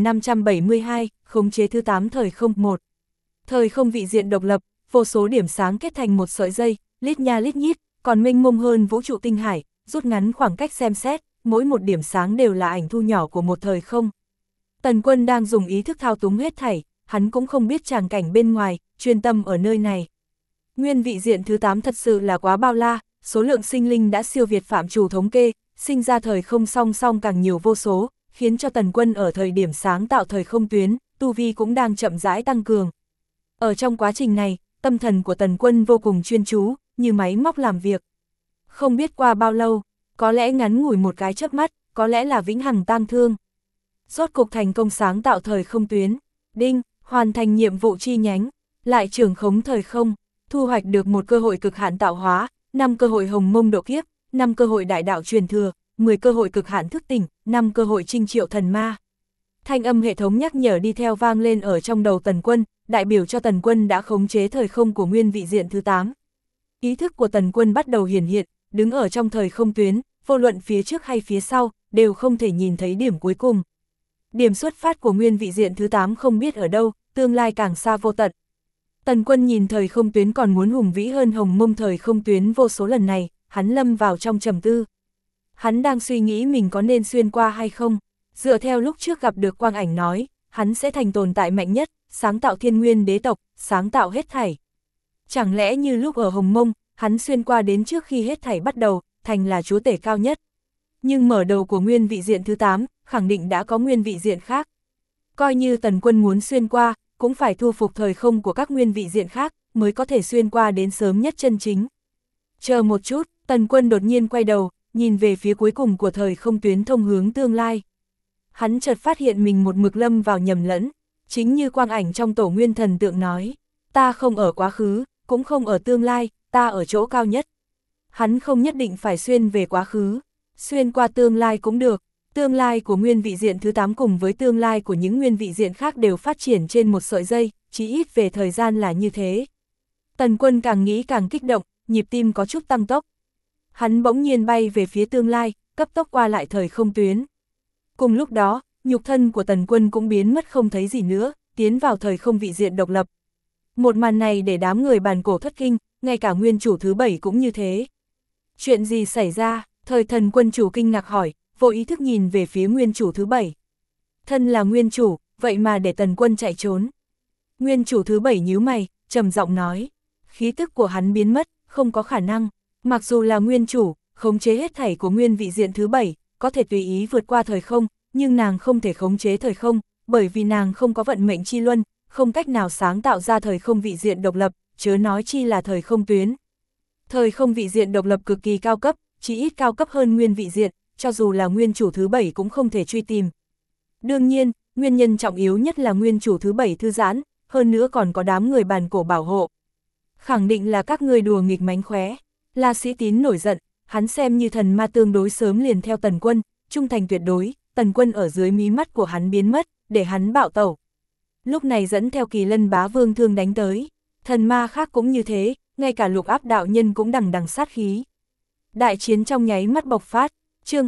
2572, khống chế thứ 8 thời không 1. Thời không vị diện độc lập, vô số điểm sáng kết thành một sợi dây, lít nha lít nhít, còn mênh mông hơn vũ trụ tinh hải, rút ngắn khoảng cách xem xét, mỗi một điểm sáng đều là ảnh thu nhỏ của một thời không. Tần Quân đang dùng ý thức thao túng hết thảy, hắn cũng không biết tràng cảnh bên ngoài, chuyên tâm ở nơi này. Nguyên vị diện thứ 8 thật sự là quá bao la, số lượng sinh linh đã siêu việt phạm trù thống kê, sinh ra thời không song song càng nhiều vô số, khiến cho Tần Quân ở thời điểm sáng tạo thời không tuyến, tu vi cũng đang chậm rãi tăng cường. Ở trong quá trình này, tâm thần của Tần Quân vô cùng chuyên chú, như máy móc làm việc. Không biết qua bao lâu, có lẽ ngắn ngủi một cái chớp mắt, có lẽ là vĩnh hằng tang thương. Rốt cục thành công sáng tạo thời không tuyến, đinh, hoàn thành nhiệm vụ chi nhánh, lại trưởng khống thời không, thu hoạch được một cơ hội cực hạn tạo hóa, 5 cơ hội hồng mông độ kiếp, 5 cơ hội đại đạo truyền thừa, 10 cơ hội cực hạn thức tỉnh, 5 cơ hội trinh triệu thần ma. Thanh âm hệ thống nhắc nhở đi theo vang lên ở trong đầu Tần Quân, đại biểu cho Tần Quân đã khống chế thời không của nguyên vị diện thứ 8. Ý thức của Tần Quân bắt đầu hiển hiện, đứng ở trong thời không tuyến, vô luận phía trước hay phía sau, đều không thể nhìn thấy điểm cuối cùng. Điểm xuất phát của nguyên vị diện thứ 8 không biết ở đâu, tương lai càng xa vô tận. Tần Quân nhìn thời không tuyến còn muốn hùng vĩ hơn hồng mông thời không tuyến vô số lần này, hắn lâm vào trong trầm tư. Hắn đang suy nghĩ mình có nên xuyên qua hay không. Dựa theo lúc trước gặp được quang ảnh nói, hắn sẽ thành tồn tại mạnh nhất, sáng tạo thiên nguyên đế tộc, sáng tạo hết thảy. Chẳng lẽ như lúc ở Hồng Mông, hắn xuyên qua đến trước khi hết thảy bắt đầu, thành là chúa tể cao nhất. Nhưng mở đầu của nguyên vị diện thứ 8, khẳng định đã có nguyên vị diện khác. Coi như Tần Quân muốn xuyên qua, cũng phải thu phục thời không của các nguyên vị diện khác, mới có thể xuyên qua đến sớm nhất chân chính. Chờ một chút, Tần Quân đột nhiên quay đầu, nhìn về phía cuối cùng của thời không tuyến thông hướng tương lai. Hắn chợt phát hiện mình một mực lâm vào nhầm lẫn, chính như quang ảnh trong tổ nguyên thần tượng nói, ta không ở quá khứ, cũng không ở tương lai, ta ở chỗ cao nhất. Hắn không nhất định phải xuyên về quá khứ, xuyên qua tương lai cũng được. Tương lai của nguyên vị diện thứ 8 cùng với tương lai của những nguyên vị diện khác đều phát triển trên một sợi dây, chỉ ít về thời gian là như thế. Tần Quân càng nghĩ càng kích động, nhịp tim có chút tăng tốc. Hắn bỗng nhiên bay về phía tương lai, cấp tốc qua lại thời không tuyến. Cùng lúc đó, nhục thân của Tần Quân cũng biến mất không thấy gì nữa, tiến vào thời không vị diện độc lập. Một màn này để đám người bàn cổ thất kinh, ngay cả nguyên chủ thứ 7 cũng như thế. Chuyện gì xảy ra? Thời Thần Quân chủ kinh ngạc hỏi, vô ý thức nhìn về phía nguyên chủ thứ 7. Thân là nguyên chủ, vậy mà để Tần Quân chạy trốn. Nguyên chủ thứ 7 nhíu mày, trầm giọng nói, khí tức của hắn biến mất, không có khả năng. Mặc dù là nguyên chủ, khống chế hết thảy của nguyên vị diện thứ 7, có thể tùy ý vượt qua thời không, nhưng nàng không thể khống chế thời không, bởi vì nàng không có vận mệnh chi luân, không cách nào sáng tạo ra thời không vị diện độc lập, chớ nói chi là thời không tuyến. Thời không vị diện độc lập cực kỳ cao cấp, chỉ ít cao cấp hơn nguyên vị diện, cho dù là nguyên chủ thứ 7 cũng không thể truy tìm. Đương nhiên, nguyên nhân trọng yếu nhất là nguyên chủ thứ 7 thư giãn, hơn nữa còn có đám người bàn cổ bảo hộ. Khẳng định là các người đùa nghịch mánh khóe. La Sĩ Tín nổi giận, hắn xem như thần ma tương đối sớm liền theo Tần Quân, trung thành tuyệt đối, Tần Quân ở dưới mí mắt của hắn biến mất, để hắn bạo tẩu. Lúc này dẫn theo Kỳ Lân Bá Vương thương đánh tới, thần ma khác cũng như thế, ngay cả Lục Áp đạo nhân cũng đằng đằng sát khí. Đại chiến trong nháy mắt bộc phát, chương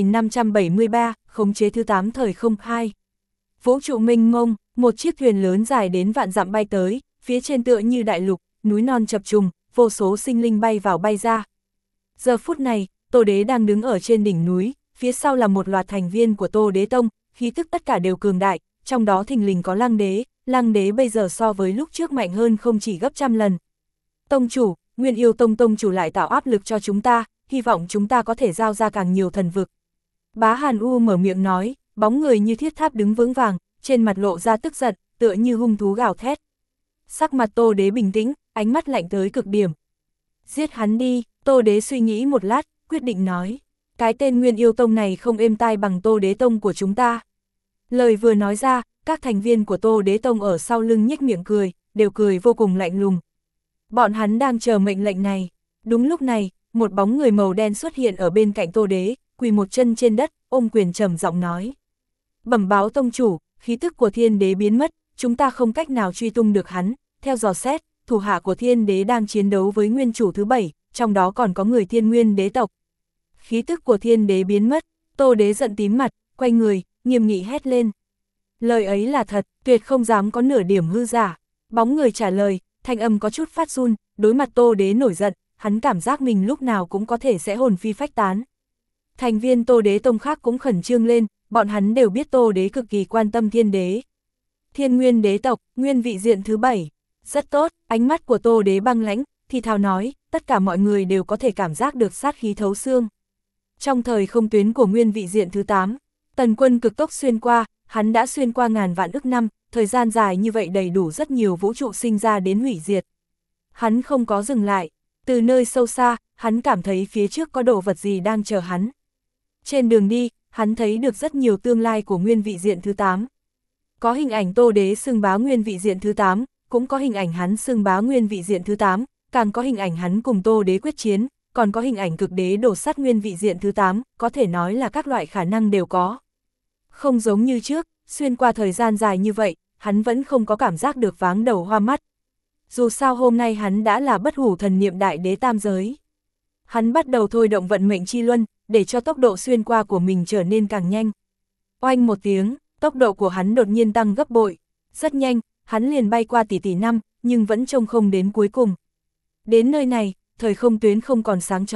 2573, khống chế thứ 8 thời không 2. Vũ trụ mênh mông, một chiếc thuyền lớn dài đến vạn dặm bay tới, phía trên tựa như đại lục, núi non chập trùng, vô số sinh linh bay vào bay ra. Giờ phút này, Tô Đế đang đứng ở trên đỉnh núi, phía sau là một loạt thành viên của Tô Đế Tông, khí tức tất cả đều cường đại, trong đó thình lình có Lăng Đế bây giờ so với lúc trước mạnh hơn không chỉ gấp trăm lần. Tông chủ, Nguyên Yêu Tông tông chủ lại tạo áp lực cho chúng ta, hy vọng chúng ta có thể giao ra càng nhiều thần vực. Bá Hàn U mở miệng nói, bóng người như thiết tháp đứng vững vàng, trên mặt lộ ra tức giận, tựa như hung thú gào thét. Sắc mặt Tô Đế bình tĩnh, ánh mắt lạnh tới cực điểm. Giết hắn đi, Tô Đế suy nghĩ một lát, quyết định nói. Cái tên Nguyên Yêu Tông này không êm tai bằng Tô Đế Tông của chúng ta. Lời vừa nói ra, các thành viên của Tô Đế Tông ở sau lưng nhếch miệng cười, đều cười vô cùng lạnh lùng. Bọn hắn đang chờ mệnh lệnh này. Đúng lúc này, một bóng người màu đen xuất hiện ở bên cạnh Tô Đế, quỳ một chân trên đất, ôm quyền trầm giọng nói. Bẩm báo tông chủ, khí tức của Thiên Đế biến mất, chúng ta không cách nào truy tung được hắn. Theo dò xét, thủ hạ của Thiên Đế đang chiến đấu với nguyên chủ thứ 7, trong đó còn có người Thiên Nguyên đế tộc. Khí tức của Thiên Đế biến mất, Tô Đế giận tím mặt, quay người, nghiêm nghị hét lên. Lời ấy là thật, tuyệt không dám có nửa điểm hư giả. Bóng người trả lời, thanh âm có chút phát run, đối mặt Tô Đế nổi giận, hắn cảm giác mình lúc nào cũng có thể sẽ hồn phi phách tán. Thành viên Tô Đế Tông khác cũng khẩn trương lên, bọn hắn đều biết Tô Đế cực kỳ quan tâm Thiên Đế. Thiên Nguyên đế tộc, nguyên vị diện thứ 7. Rất tốt, ánh mắt của Tô Đế băng lãnh, thì thào nói, tất cả mọi người đều có thể cảm giác được sát khí thấu xương. Trong thời không tuyến của nguyên vị diện thứ 8, Tần Quân cực tốc xuyên qua, hắn đã xuyên qua ngàn vạn ức năm, thời gian dài như vậy đầy đủ rất nhiều vũ trụ sinh ra đến hủy diệt. Hắn không có dừng lại, từ nơi sâu xa, hắn cảm thấy phía trước có đồ vật gì đang chờ hắn. Trên đường đi, hắn thấy được rất nhiều tương lai của nguyên vị diện thứ 8. Có hình ảnh Tô Đế xưng bá nguyên vị diện thứ 8, cũng có hình ảnh hắn xưng bá nguyên vị diện thứ 8, càng có hình ảnh hắn cùng Tô Đế quyết chiến, còn có hình ảnh cực đế đổ sát nguyên vị diện thứ 8, có thể nói là các loại khả năng đều có. Không giống như trước, xuyên qua thời gian dài như vậy, hắn vẫn không có cảm giác được váng đầu hoa mắt. Dù sao hôm nay hắn đã là bất hủ thần niệm đại đế tam giới. Hắn bắt đầu thôi động vận mệnh chi luân, để cho tốc độ xuyên qua của mình trở nên càng nhanh. Oanh một tiếng, tốc độ của hắn đột nhiên tăng gấp bội. Rất nhanh, hắn liền bay qua tỷ năm, nhưng vẫn trông không đến cuối cùng. Đến nơi này, thời không tuyến không còn sáng chói,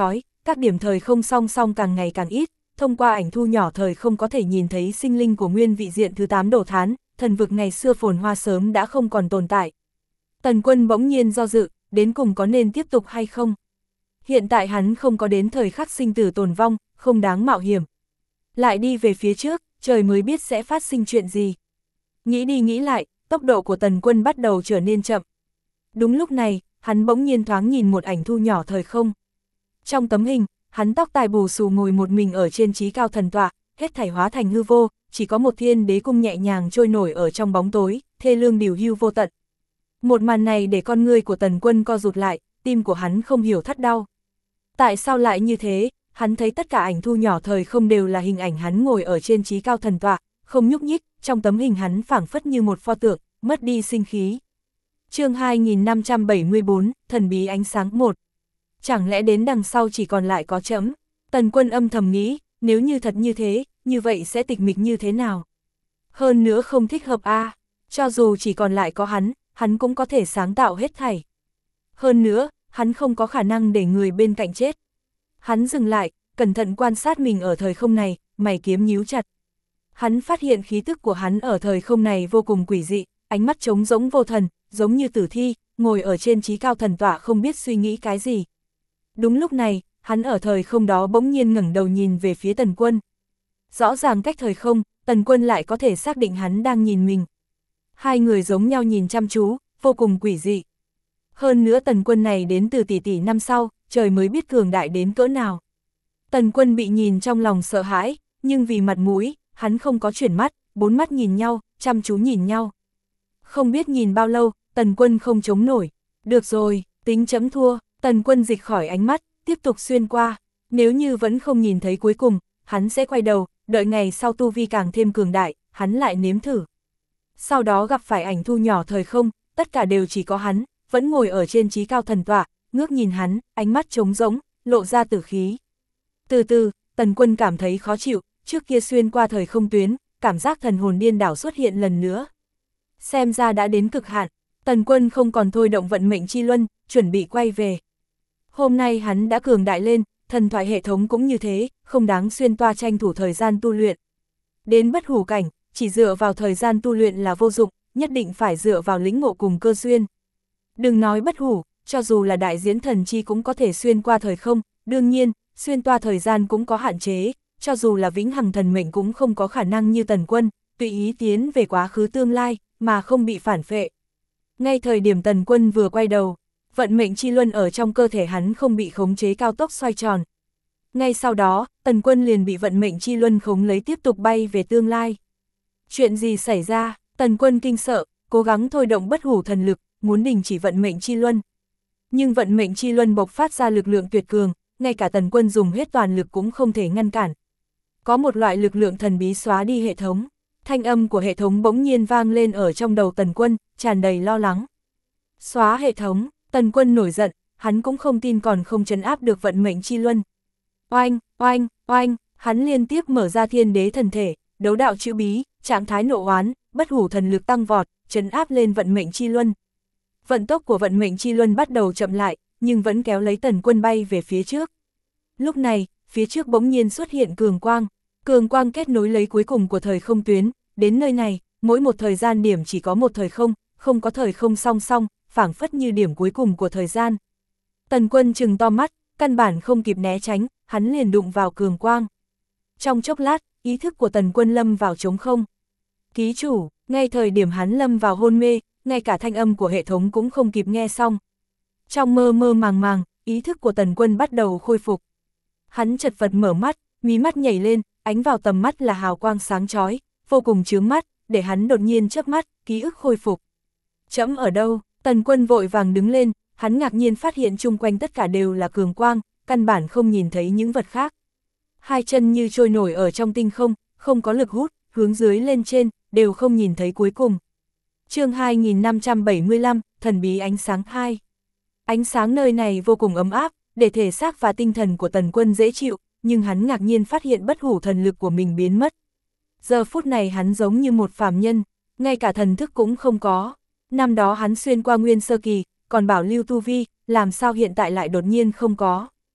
các điểm thời không song song càng ngày càng ít, thông qua ảnh thu nhỏ thời không có thể nhìn thấy sinh linh của nguyên vị diện thứ 8 đổ thán, thần vực ngày xưa phồn hoa sớm đã không còn tồn tại. Tần Quân bỗng nhiên do dự, đến cùng có nên tiếp tục hay không? Hiện tại hắn không có đến thời khắc sinh tử tồn vong, không đáng mạo hiểm. Lại đi về phía trước, trời mới biết sẽ phát sinh chuyện gì. Nghĩ đi nghĩ lại, tốc độ của Tần Quân bắt đầu trở nên chậm. Đúng lúc này, hắn bỗng nhiên thoáng nhìn một ảnh thu nhỏ thời không. Trong tấm hình, hắn tóc tai bù xù ngồi một mình ở trên chí cao thần tọa, hết thảy hóa thành hư vô, chỉ có một thiên đế cung nhẹ nhàng trôi nổi ở trong bóng tối, thê lương điều hưu vô tận. Một màn này để con ngươi của Tần Quân co rụt lại, tim của hắn không hiểu thắt đau. Tại sao lại như thế? Hắn thấy tất cả ảnh thu nhỏ thời không đều là hình ảnh hắn ngồi ở trên chí cao thần tọa, không nhúc nhích, trong tấm hình hắn phảng phất như một pho tượng, mất đi sinh khí. Chương 2574, thần bí ánh sáng 1. Chẳng lẽ đến đằng sau chỉ còn lại có trẫm? Tần Quân âm thầm nghĩ, nếu như thật như thế, như vậy sẽ tịch mịch như thế nào? Hơn nữa không thích hợp a, cho dù chỉ còn lại có hắn cũng có thể sáng tạo hết thảy. Hơn nữa, hắn không có khả năng để người bên cạnh chết. Hắn dừng lại, cẩn thận quan sát mình ở thời không này, mày kiếm nhíu chặt. Hắn phát hiện khí tức của hắn ở thời không này vô cùng quỷ dị, ánh mắt trống rỗng vô thần, giống như tử thi, ngồi ở trên chí cao thần tọa không biết suy nghĩ cái gì. Đúng lúc này, hắn ở thời không đó bỗng nhiên ngẩng đầu nhìn về phía Tần Quân. Rõ ràng cách thời không, Tần Quân lại có thể xác định hắn đang nhìn mình. Hai người giống nhau nhìn chăm chú, vô cùng quỷ dị. Hơn nữa Tần Quân này đến từ tỷ tỷ năm sau, trời mới biết cường đại đến cỡ nào. Tần Quân bị nhìn trong lòng sợ hãi, nhưng vì mặt mũi, hắn không có chuyển mắt, bốn mắt nhìn nhau, chăm chú nhìn nhau. Không biết nhìn bao lâu, Tần Quân không chống nổi. Được rồi, tính chấm thua, Tần Quân dịch khỏi ánh mắt, tiếp tục xuyên qua. Nếu như vẫn không nhìn thấy cuối cùng, hắn sẽ quay đầu, đợi ngày sau tu vi càng thêm cường đại, hắn lại nếm thử. Sau đó gặp phải ảnh thu nhỏ thời không, tất cả đều chỉ có hắn, vẫn ngồi ở trên chí cao thần tọa, ngước nhìn hắn, ánh mắt trống rỗng, lộ ra tử khí. Từ từ, Tần Quân cảm thấy khó chịu, trước kia xuyên qua thời không tuyến, cảm giác thần hồn điên đảo xuất hiện lần nữa. Xem ra đã đến cực hạn, Tần Quân không còn thôi động vận mệnh chi luân, chuẩn bị quay về. Hôm nay hắn đã cường đại lên, thần thoại hệ thống cũng như thế, không đáng xuyên toa tranh thủ thời gian tu luyện. Đến bất hủ cảnh, chỉ dựa vào thời gian tu luyện là vô dụng, nhất định phải dựa vào lĩnh ngộ cùng cơ duyên. Đừng nói bất hủ, cho dù là đại diễn thần chi cũng có thể xuyên qua thời không, đương nhiên, xuyên toa thời gian cũng có hạn chế, cho dù là vĩnh hằng thần mệnh cũng không có khả năng như Tần Quân, tùy ý tiến về quá khứ tương lai, mà không bị phản phệ. Ngay thời điểm Tần Quân vừa quay đầu, vận mệnh chi luân ở trong cơ thể hắn không bị khống chế cao tốc xoay tròn. Ngay sau đó, Tần Quân liền bị vận mệnh chi luân khống lấy tiếp tục bay về tương lai. Chuyện gì xảy ra? Tần Quân kinh sợ, cố gắng thôi động bất hủ thần lực, muốn đình chỉ vận mệnh chi luân. Nhưng vận mệnh chi luân bộc phát ra lực lượng tuyệt cường, ngay cả Tần Quân dùng hết toàn lực cũng không thể ngăn cản. Có một loại lực lượng thần bí xóa đi hệ thống. Thanh âm của hệ thống bỗng nhiên vang lên ở trong đầu Tần Quân, tràn đầy lo lắng. Xóa hệ thống, Tần Quân nổi giận, hắn cũng không tin còn không trấn áp được vận mệnh chi luân. Oanh, oanh, oanh, hắn liên tiếp mở ra thiên đế thần thể, đấu đạo chữ bí, trạng thái nộ oán, bất hủ thần lực tăng vọt, trấn áp lên vận mệnh chi luân. Vận tốc của vận mệnh chi luân bắt đầu chậm lại, nhưng vẫn kéo lấy Tần Quân bay về phía trước. Lúc này, phía trước bỗng nhiên xuất hiện cường quang kết nối lấy cuối cùng của thời không tuyến, đến nơi này, mỗi một thời gian điểm chỉ có một thời không, không có thời không song song, phảng phất như điểm cuối cùng của thời gian. Tần Quân trừng to mắt, căn bản không kịp né tránh, hắn liền đụng vào cường quang. Trong chốc lát, ý thức của Tần Quân lâm vào trống không. Ký chủ, ngay thời điểm hắn lâm vào hôn mê, ngay cả thanh âm của hệ thống cũng không kịp nghe xong. Trong mơ mơ màng màng, ý thức của Tần Quân bắt đầu khôi phục. Hắn chật vật mở mắt, mí mắt nhảy lên, ánh vào tầm mắt là hào quang sáng chói, vô cùng chướng mắt, để hắn đột nhiên chớp mắt, ký ức khôi phục. Trẫm ở đâu? Tần Quân vội vàng đứng lên, hắn ngạc nhiên phát hiện chung quanh tất cả đều là cường quang, căn bản không nhìn thấy những vật khác. Hai chân như trôi nổi ở trong tinh không, không có lực hút, hướng dưới lên trên, đều không nhìn thấy cuối cùng. Chương 2575, thần bí ánh sáng 2. Ánh sáng nơi này vô cùng ấm áp, để thể xác và tinh thần của Tần Quân dễ chịu, nhưng hắn ngạc nhiên phát hiện bất hủ thần lực của mình biến mất. Giờ phút này hắn giống như một phàm nhân, ngay cả thần thức cũng không có. Năm đó hắn xuyên qua nguyên sơ kỳ, còn bảo lưu tu vi, làm sao hiện tại lại đột nhiên không có.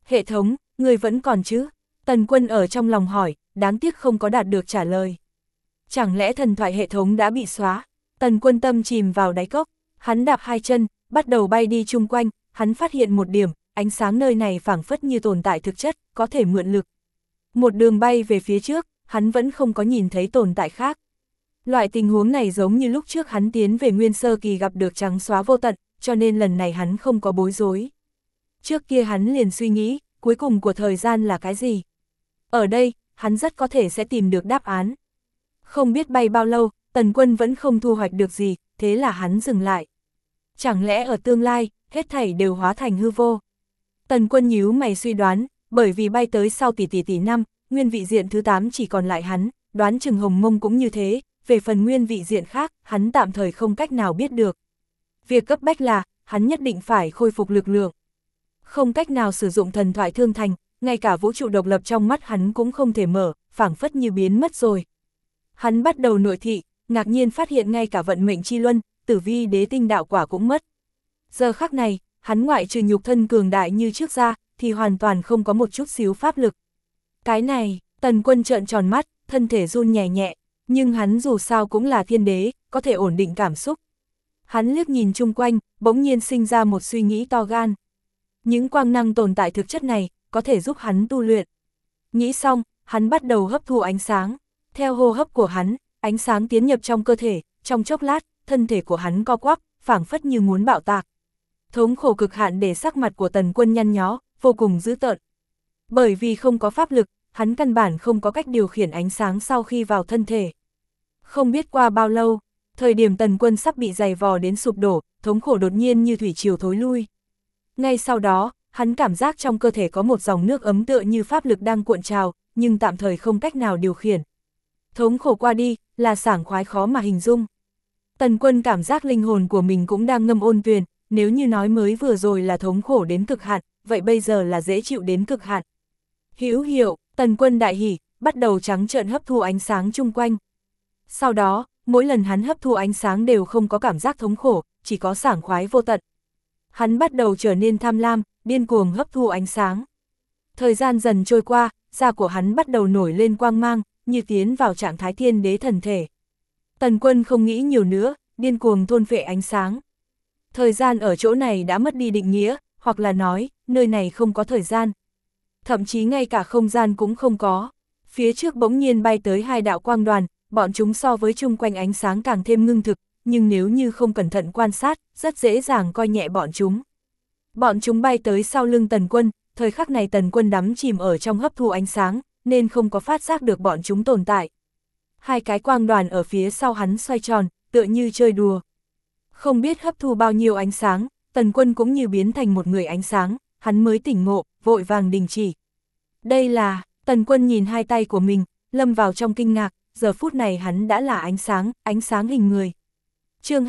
Hệ thống, người vẫn còn chứ? Tần Quân ở trong lòng hỏi, đáng tiếc không có đạt được trả lời. Chẳng lẽ thần thoại hệ thống đã bị xóa? Tần Quân tâm chìm vào đáy cốc, hắn đạp hai chân, bắt đầu bay đi chung quanh, hắn phát hiện một điểm, ánh sáng nơi này phảng phất như tồn tại thực chất, có thể mượn lực. Một đường bay về phía trước, hắn vẫn không có nhìn thấy tồn tại khác. Loại tình huống này giống như lúc trước hắn tiến về Nguyên Sơ Kỳ gặp được trắng xóa vô tận, cho nên lần này hắn không có bối rối. Trước kia hắn liền suy nghĩ, cuối cùng của thời gian là cái gì? Ở đây, hắn rất có thể sẽ tìm được đáp án. Không biết bay bao lâu, Tần Quân vẫn không thu hoạch được gì, thế là hắn dừng lại. Chẳng lẽ ở tương lai, hết thảy đều hóa thành hư vô? Tần Quân nhíu mày suy đoán, bởi vì bay tới sau tỷ năm, nguyên vị diện thứ 8 chỉ còn lại hắn, đoán chừng Hồng Mông cũng như thế, về phần nguyên vị diện khác, hắn tạm thời không cách nào biết được. Việc cấp bách là, hắn nhất định phải khôi phục lực lượng. Không cách nào sử dụng thần thoại thương thành, ngay cả vũ trụ độc lập trong mắt hắn cũng không thể mở, phảng phất như biến mất rồi. Hắn bắt đầu nội thị, ngạc nhiên phát hiện ngay cả vận mệnh chi luân, tử vi đế tinh đạo quả cũng mất. Giờ khắc này, hắn ngoại trừ nhục thân cường đại như trước ra, thì hoàn toàn không có một chút xíu pháp lực. Cái này, Tần Quân trợn tròn mắt, thân thể run nhẹ nhẹ, nhưng hắn dù sao cũng là thiên đế, có thể ổn định cảm xúc. Hắn liếc nhìn chung quanh, bỗng nhiên sinh ra một suy nghĩ to gan. Những quang năng tồn tại thực chất này, có thể giúp hắn tu luyện. Nghĩ xong, hắn bắt đầu hấp thu ánh sáng. Theo hô hấp của hắn, ánh sáng tiến nhập trong cơ thể, trong chốc lát, thân thể của hắn co quắp, phảng phất như muốn bạo tạc. Thống khổ cực hạn để sắc mặt của Tần Quân nhăn nhó, vô cùng dữ tợn. Bởi vì không có pháp lực, hắn căn bản không có cách điều khiển ánh sáng sau khi vào thân thể. Không biết qua bao lâu, thời điểm Tần Quân sắp bị giày vò đến sụp đổ, thống khổ đột nhiên như thủy triều thối lui. Ngay sau đó, hắn cảm giác trong cơ thể có một dòng nước ấm tựa như pháp lực đang cuộn trào, nhưng tạm thời không cách nào điều khiển. Thống khổ qua đi, là sảng khoái khó mà hình dung. Tần Quân cảm giác linh hồn của mình cũng đang ngâm ôn tuyền, nếu như nói mới vừa rồi là thống khổ đến cực hạn, vậy bây giờ là dễ chịu đến cực hạn. Hữu hiệu, Tần Quân đại hỉ, bắt đầu trắng trợn hấp thu ánh sáng chung quanh. Sau đó, mỗi lần hắn hấp thu ánh sáng đều không có cảm giác thống khổ, chỉ có sảng khoái vô tận. Hắn bắt đầu trở nên tham lam, điên cuồng hấp thu ánh sáng. Thời gian dần trôi qua, da của hắn bắt đầu nổi lên quang mang, như tiến vào trạng thái thiên đế thần thể. Tần Quân không nghĩ nhiều nữa, điên cuồng thôn phệ ánh sáng. Thời gian ở chỗ này đã mất đi định nghĩa, hoặc là nói, nơi này không có thời gian. Thậm chí ngay cả không gian cũng không có. Phía trước bỗng nhiên bay tới hai đạo quang đoàn, bọn chúng so với chung quanh ánh sáng càng thêm ngưng thực, nhưng nếu như không cẩn thận quan sát, rất dễ dàng coi nhẹ bọn chúng. Bọn chúng bay tới sau lưng Tần Quân, thời khắc này Tần Quân đắm chìm ở trong hấp thu ánh sáng, nên không có phát giác được bọn chúng tồn tại. Hai cái quang đoàn ở phía sau hắn xoay tròn, tựa như chơi đùa. Không biết hấp thu bao nhiêu ánh sáng, Tần Quân cũng như biến thành một người ánh sáng, hắn mới tỉnh ngộ, vội vàng đình chỉ. Đây là, Tần Quân nhìn hai tay của mình, lâm vào trong kinh ngạc, giờ phút này hắn đã là ánh sáng hình người. Chương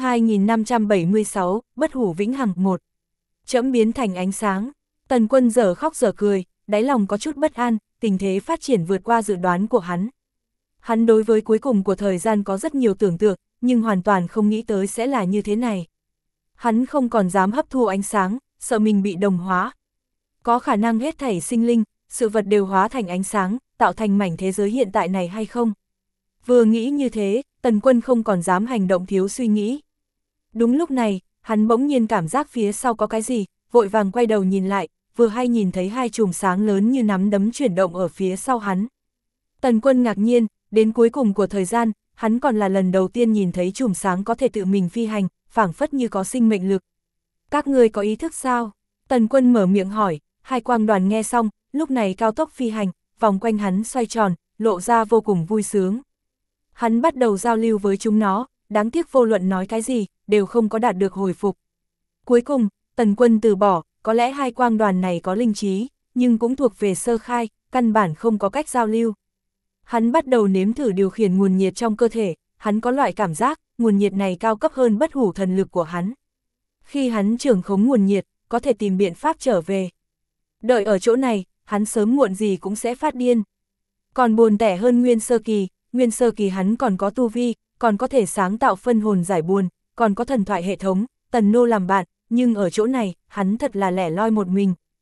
2576, Bất hủ vĩnh hằng 1. Trẫm biến thành ánh sáng. Tần Quân dở khóc dở cười, đáy lòng có chút bất an, tình thế phát triển vượt qua dự đoán của hắn. Hắn đối với cuối cùng của thời gian có rất nhiều tưởng tượng, nhưng hoàn toàn không nghĩ tới sẽ là như thế này. Hắn không còn dám hấp thu ánh sáng, sợ mình bị đồng hóa. Có khả năng hết thảy sinh linh, sự vật đều hóa thành ánh sáng, tạo thành mảnh thế giới hiện tại này hay không? Vừa nghĩ như thế, Tần Quân không còn dám hành động thiếu suy nghĩ. Đúng lúc này, hắn bỗng nhiên cảm giác phía sau có cái gì, vội vàng quay đầu nhìn lại, vừa hay nhìn thấy hai chùm sáng lớn như nắm đấm chuyển động ở phía sau hắn. Tần Quân ngạc nhiên, đến cuối cùng của thời gian, hắn còn là lần đầu tiên nhìn thấy chùm sáng có thể tự mình phi hành, phảng phất như có sinh mệnh lực. Các ngươi có ý thức sao? Tần Quân mở miệng hỏi, hai quang đoàn nghe xong, lúc này cao tốc phi hành, vòng quanh hắn xoay tròn, lộ ra vô cùng vui sướng. Hắn bắt đầu giao lưu với chúng nó, đáng tiếc vô luận nói cái gì, đều không có đạt được hồi phục. Cuối cùng, Tần Quân từ bỏ, có lẽ hai quang đoàn này có linh trí, nhưng cũng thuộc về sơ khai, căn bản không có cách giao lưu. Hắn bắt đầu nếm thử điều khiển nguồn nhiệt trong cơ thể, hắn có loại cảm giác, nguồn nhiệt này cao cấp hơn bất hủ thần lực của hắn. Khi hắn trưởng khống nguồn nhiệt, có thể tìm biện pháp trở về. Đợi ở chỗ này, hắn sớm muộn gì cũng sẽ phát điên. Còn buồn tẻ hơn Nguyên Sơ Kỳ hắn còn có tu vi, còn có thể sáng tạo phân hồn giải buồn, còn có thần thoại hệ thống, Tần Nô làm bạn, nhưng ở chỗ này, hắn thật là lẻ loi một mình.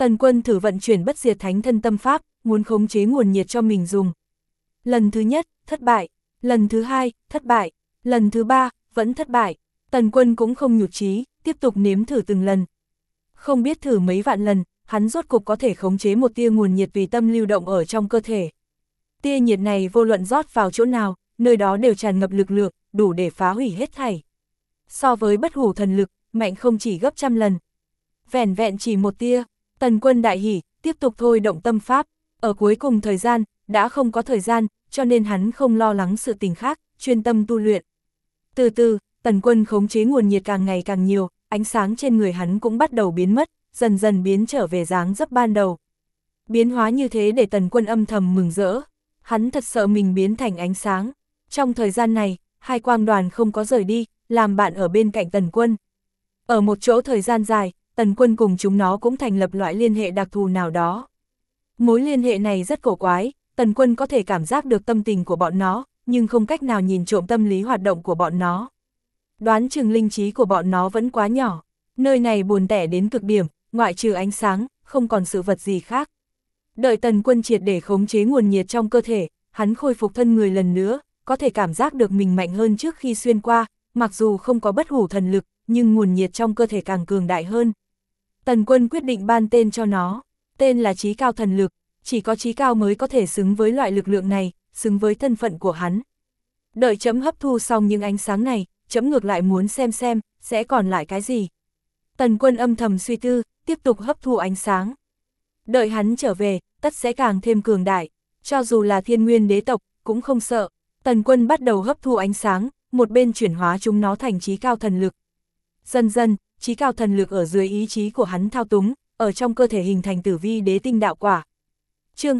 Tần Quân thử vận chuyển bất diệt thánh thân tâm pháp, muốn khống chế nguồn nhiệt cho mình dùng. Lần thứ nhất, thất bại. Lần thứ hai, thất bại. Lần thứ ba, vẫn thất bại. Tần Quân cũng không nhụt chí, tiếp tục nếm thử từng lần. Không biết thử mấy vạn lần, hắn rốt cục có thể khống chế một tia nguồn nhiệt tùy tâm lưu động ở trong cơ thể. Tia nhiệt này vô luận rót vào chỗ nào, nơi đó đều tràn ngập lực lượng, đủ để phá hủy hết thảy. So với bất hủ thần lực, mạnh không chỉ gấp trăm lần. Vẻn vẹn chỉ một tia, Tần Quân đại hỉ, tiếp tục thôi động tâm pháp. Ở cuối cùng thời gian, đã không có thời gian, cho nên hắn không lo lắng sự tình khác, chuyên tâm tu luyện. Từ từ, Tần Quân khống chế nguồn nhiệt càng ngày càng nhiều, ánh sáng trên người hắn cũng bắt đầu biến mất, dần dần biến trở về dáng dấp ban đầu. Biến hóa như thế để Tần Quân âm thầm mừng rỡ. Hắn thật sợ mình biến thành ánh sáng. Trong thời gian này, hai quang đoàn không có rời đi, làm bạn ở bên cạnh Tần Quân. Ở một chỗ thời gian dài, Tần Quân cùng chúng nó cũng thành lập loại liên hệ đặc thù nào đó. Mối liên hệ này rất cổ quái, Tần Quân có thể cảm giác được tâm tình của bọn nó, nhưng không cách nào nhìn trộm tâm lý hoạt động của bọn nó. Đoán chừng linh trí của bọn nó vẫn quá nhỏ. Nơi này buồn tẻ đến cực điểm, ngoại trừ ánh sáng, không còn sự vật gì khác. Đợi Tần Quân triệt để khống chế nguồn nhiệt trong cơ thể, hắn khôi phục thân người lần nữa, có thể cảm giác được mình mạnh hơn trước khi xuyên qua, mặc dù không có bất hủ thần lực, nhưng nguồn nhiệt trong cơ thể càng cường đại hơn. Tần Quân quyết định ban tên cho nó, tên là Chí Cao Thần Lực, chỉ có Chí Cao mới có thể xứng với loại lực lượng này, xứng với thân phận của hắn. Đợi chấm hấp thu xong những ánh sáng này, chấm ngược lại muốn xem, sẽ còn lại cái gì. Tần Quân âm thầm suy tư, tiếp tục hấp thu ánh sáng. Đợi hắn trở về, tất sẽ càng thêm cường đại, cho dù là Thiên Nguyên đế tộc, cũng không sợ. Tần Quân bắt đầu hấp thu ánh sáng, một bên chuyển hóa chúng nó thành Chí Cao Thần Lực. Dần dần, Chí Cao Thần Lực ở dưới ý chí của hắn thao túng, ở trong cơ thể hình thành Tử Vi Đế Tinh Đạo Quả. Chương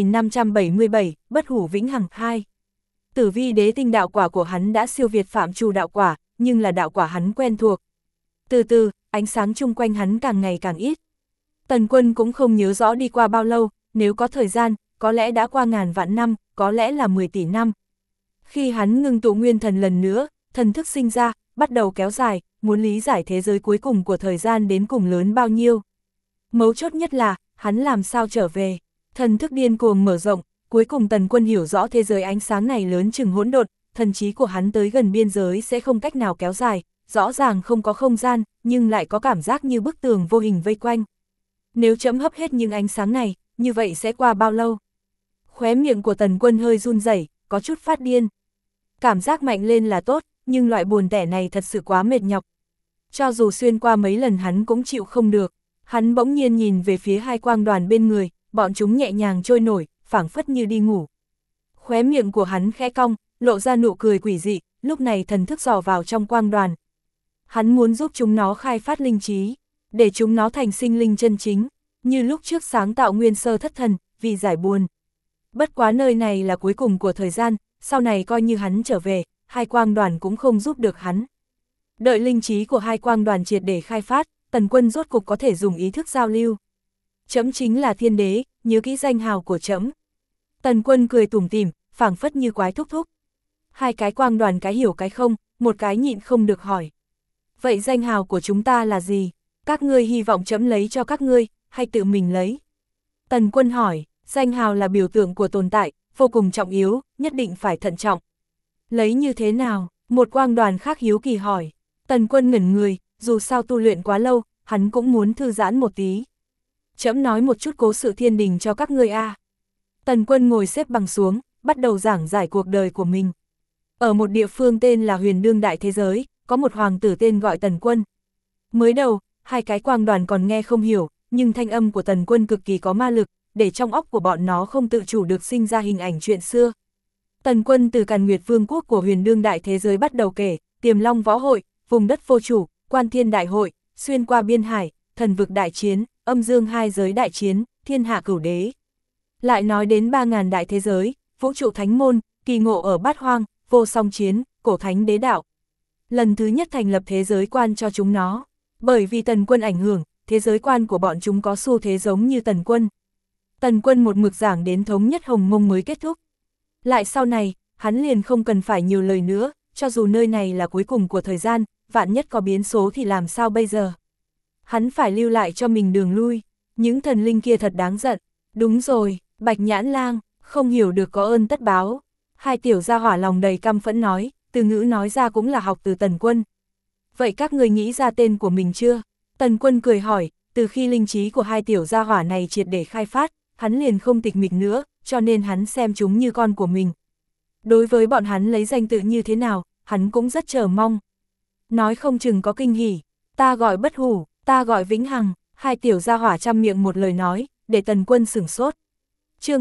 2577, Bất Hủ Vĩnh Hằng 2. Tử Vi Đế Tinh Đạo Quả của hắn đã siêu việt phạm trù đạo quả, nhưng là đạo quả hắn quen thuộc. Từ từ, ánh sáng chung quanh hắn càng ngày càng ít. Tần Quân cũng không nhớ rõ đi qua bao lâu, nếu có thời gian, có lẽ đã qua ngàn vạn năm, có lẽ là 10 tỷ năm. Khi hắn ngưng tụ nguyên thần lần nữa, thần thức sinh ra, bắt đầu kéo dài, muốn lý giải thế giới cuối cùng của thời gian đến cùng lớn bao nhiêu. Mấu chốt nhất là, hắn làm sao trở về. Thần thức điên cuồng mở rộng, cuối cùng Tần Quân hiểu rõ thế giới ánh sáng này lớn chừng hỗn độn, thần trí của hắn tới gần biên giới sẽ không cách nào kéo dài, rõ ràng không có không gian, nhưng lại có cảm giác như bức tường vô hình vây quanh. Nếu chấm hấp hết những ánh sáng này, như vậy sẽ qua bao lâu? Khóe miệng của Tần Quân hơi run rẩy, có chút phát điên. Cảm giác mạnh lên là tốt, nhưng loại buồn tẻ này thật sự quá mệt nhọc. Cho dù xuyên qua mấy lần hắn cũng chịu không được. Hắn bỗng nhiên nhìn về phía hai quang đoàn bên người, bọn chúng nhẹ nhàng trôi nổi, phảng phất như đi ngủ. Khóe miệng của hắn khẽ cong, lộ ra nụ cười quỷ dị, lúc này thần thức dò vào trong quang đoàn. Hắn muốn giúp chúng nó khai phát linh trí, để chúng nó thành sinh linh chân chính, như lúc trước sáng tạo nguyên sơ thất thần, vì giải buồn. Bất quá nơi này là cuối cùng của thời gian, sau này coi như hắn trở về, hai quang đoàn cũng không giúp được hắn. Đợi linh trí của hai quang đoàn triệt để khai phát, Tần Quân rốt cục có thể dùng ý thức giao lưu. Trẫm chính là thiên đế, nhớ kỹ danh hào của trẫm. Tần Quân cười tủm tỉm, phảng phất như quái thúc thúc. Hai cái quang đoàn cái hiểu cái không, một cái nhịn không được hỏi. Vậy danh hào của chúng ta là gì? Các ngươi hy vọng trẫm lấy cho các ngươi, hay tự mình lấy? Tần Quân hỏi, danh hào là biểu tượng của tồn tại, vô cùng trọng yếu, nhất định phải thận trọng. Lấy như thế nào? Một quang đoàn khác hiếu kỳ hỏi. Tần Quân ngẩn người, dù sao tu luyện quá lâu, hắn cũng muốn thư giãn một tí. Trẫm nói một chút cố sự thiên đình cho các ngươi a. Tần Quân ngồi xếp bằng xuống, bắt đầu giảng giải cuộc đời của mình. Ở một địa phương tên là Huyền Đương Đại Thế Giới, có một hoàng tử tên gọi Tần Quân. Mới đầu, hai cái quang đoàn còn nghe không hiểu, nhưng thanh âm của Tần Quân cực kỳ có ma lực, để trong óc của bọn nó không tự chủ được sinh ra hình ảnh chuyện xưa. Tần Quân từ Càn Nguyệt Vương quốc của Huyền Đương Đại Thế Giới bắt đầu kể, Tiềm Long Võ Hội, Vùng Đất Vô Chủ, Quan Thiên Đại Hội, Xuyên qua Biên Hải, Thần Vực Đại Chiến, Âm Dương Hai Giới Đại Chiến, Thiên Hạ Cửu Đế. Lại nói đến 3.000 đại thế giới, Vũ Trụ Thánh Môn, kỳ ngộ ở Bát Hoang, Vô Song Chiến, Cổ Thánh Đế Đạo. Lần thứ nhất thành lập thế giới quan cho chúng nó. Bởi vì Tần Quân ảnh hưởng, thế giới quan của bọn chúng có xu thế giống như Tần Quân. Tần Quân một mực giảng đến thống nhất Hồng Mông mới kết thúc. Lại sau này, hắn liền không cần phải nhiều lời nữa, cho dù nơi này là cuối cùng của thời gian, vạn nhất có biến số thì làm sao bây giờ. Hắn phải lưu lại cho mình đường lui. Những thần linh kia thật đáng giận. Đúng rồi, Bạch Nhãn Lang, không hiểu được có ơn tất báo. Hai tiểu gia hỏa lòng đầy căm phẫn nói, từ ngữ nói ra cũng là học từ Tần Quân. Vậy các người nghĩ ra tên của mình chưa? Tần Quân cười hỏi, từ khi linh trí của hai tiểu gia hỏa này triệt để khai phát, hắn liền không tịch mịch nữa, cho nên hắn xem chúng như con của mình. Đối với bọn hắn lấy danh tự như thế nào, hắn cũng rất chờ mong. Nói không chừng có kinh hỉ, ta gọi Bất Hủ, ta gọi Vĩnh Hằng, hai tiểu gia hỏa trăm miệng một lời nói, để Tần Quân sửng sốt. Chương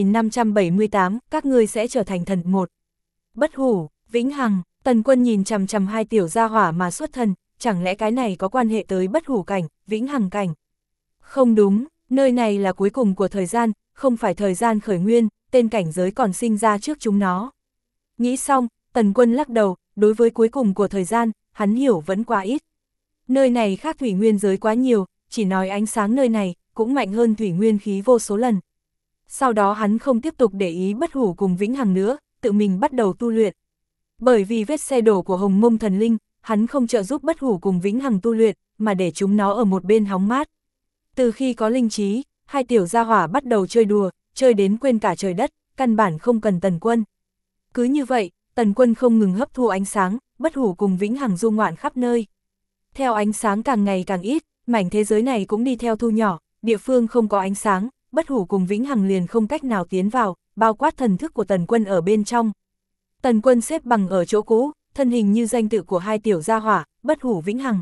2578, các ngươi sẽ trở thành thần một. Bất Hủ, Vĩnh Hằng, Tần Quân nhìn chằm chằm hai tiểu gia hỏa mà xuất thần, chẳng lẽ cái này có quan hệ tới Bất Hủ cảnh, Vĩnh Hằng cảnh? Không đúng, nơi này là cuối cùng của thời gian, không phải thời gian khởi nguyên, tên cảnh giới còn sinh ra trước chúng nó. Nghĩ xong, Tần Quân lắc đầu, đối với cuối cùng của thời gian, hắn hiểu vẫn quá ít. Nơi này khác thủy nguyên giới quá nhiều, chỉ nói ánh sáng nơi này, cũng mạnh hơn thủy nguyên khí vô số lần. Sau đó hắn không tiếp tục để ý Bất Hủ cùng Vĩnh Hằng nữa, tự mình bắt đầu tu luyện. Bởi vì vết xe đổ của Hồng Mông Thần Linh, hắn không trợ giúp Bất Hủ cùng Vĩnh Hằng tu luyện, mà để chúng nó ở một bên hóng mát. Từ khi có linh trí, hai tiểu gia hỏa bắt đầu chơi đùa, chơi đến quên cả trời đất, căn bản không cần Tần Quân. Cứ như vậy, Tần Quân không ngừng hấp thu ánh sáng, Bất Hủ cùng Vĩnh Hằng du ngoạn khắp nơi. Theo ánh sáng càng ngày càng ít, mảnh thế giới này cũng đi theo thu nhỏ, địa phương không có ánh sáng, Bất Hủ cùng Vĩnh Hằng liền không cách nào tiến vào, bao quát thần thức của Tần Quân ở bên trong. Tần Quân xếp bằng ở chỗ cũ, thân hình như danh tự của hai tiểu gia hỏa, Bất Hủ Vĩnh Hằng.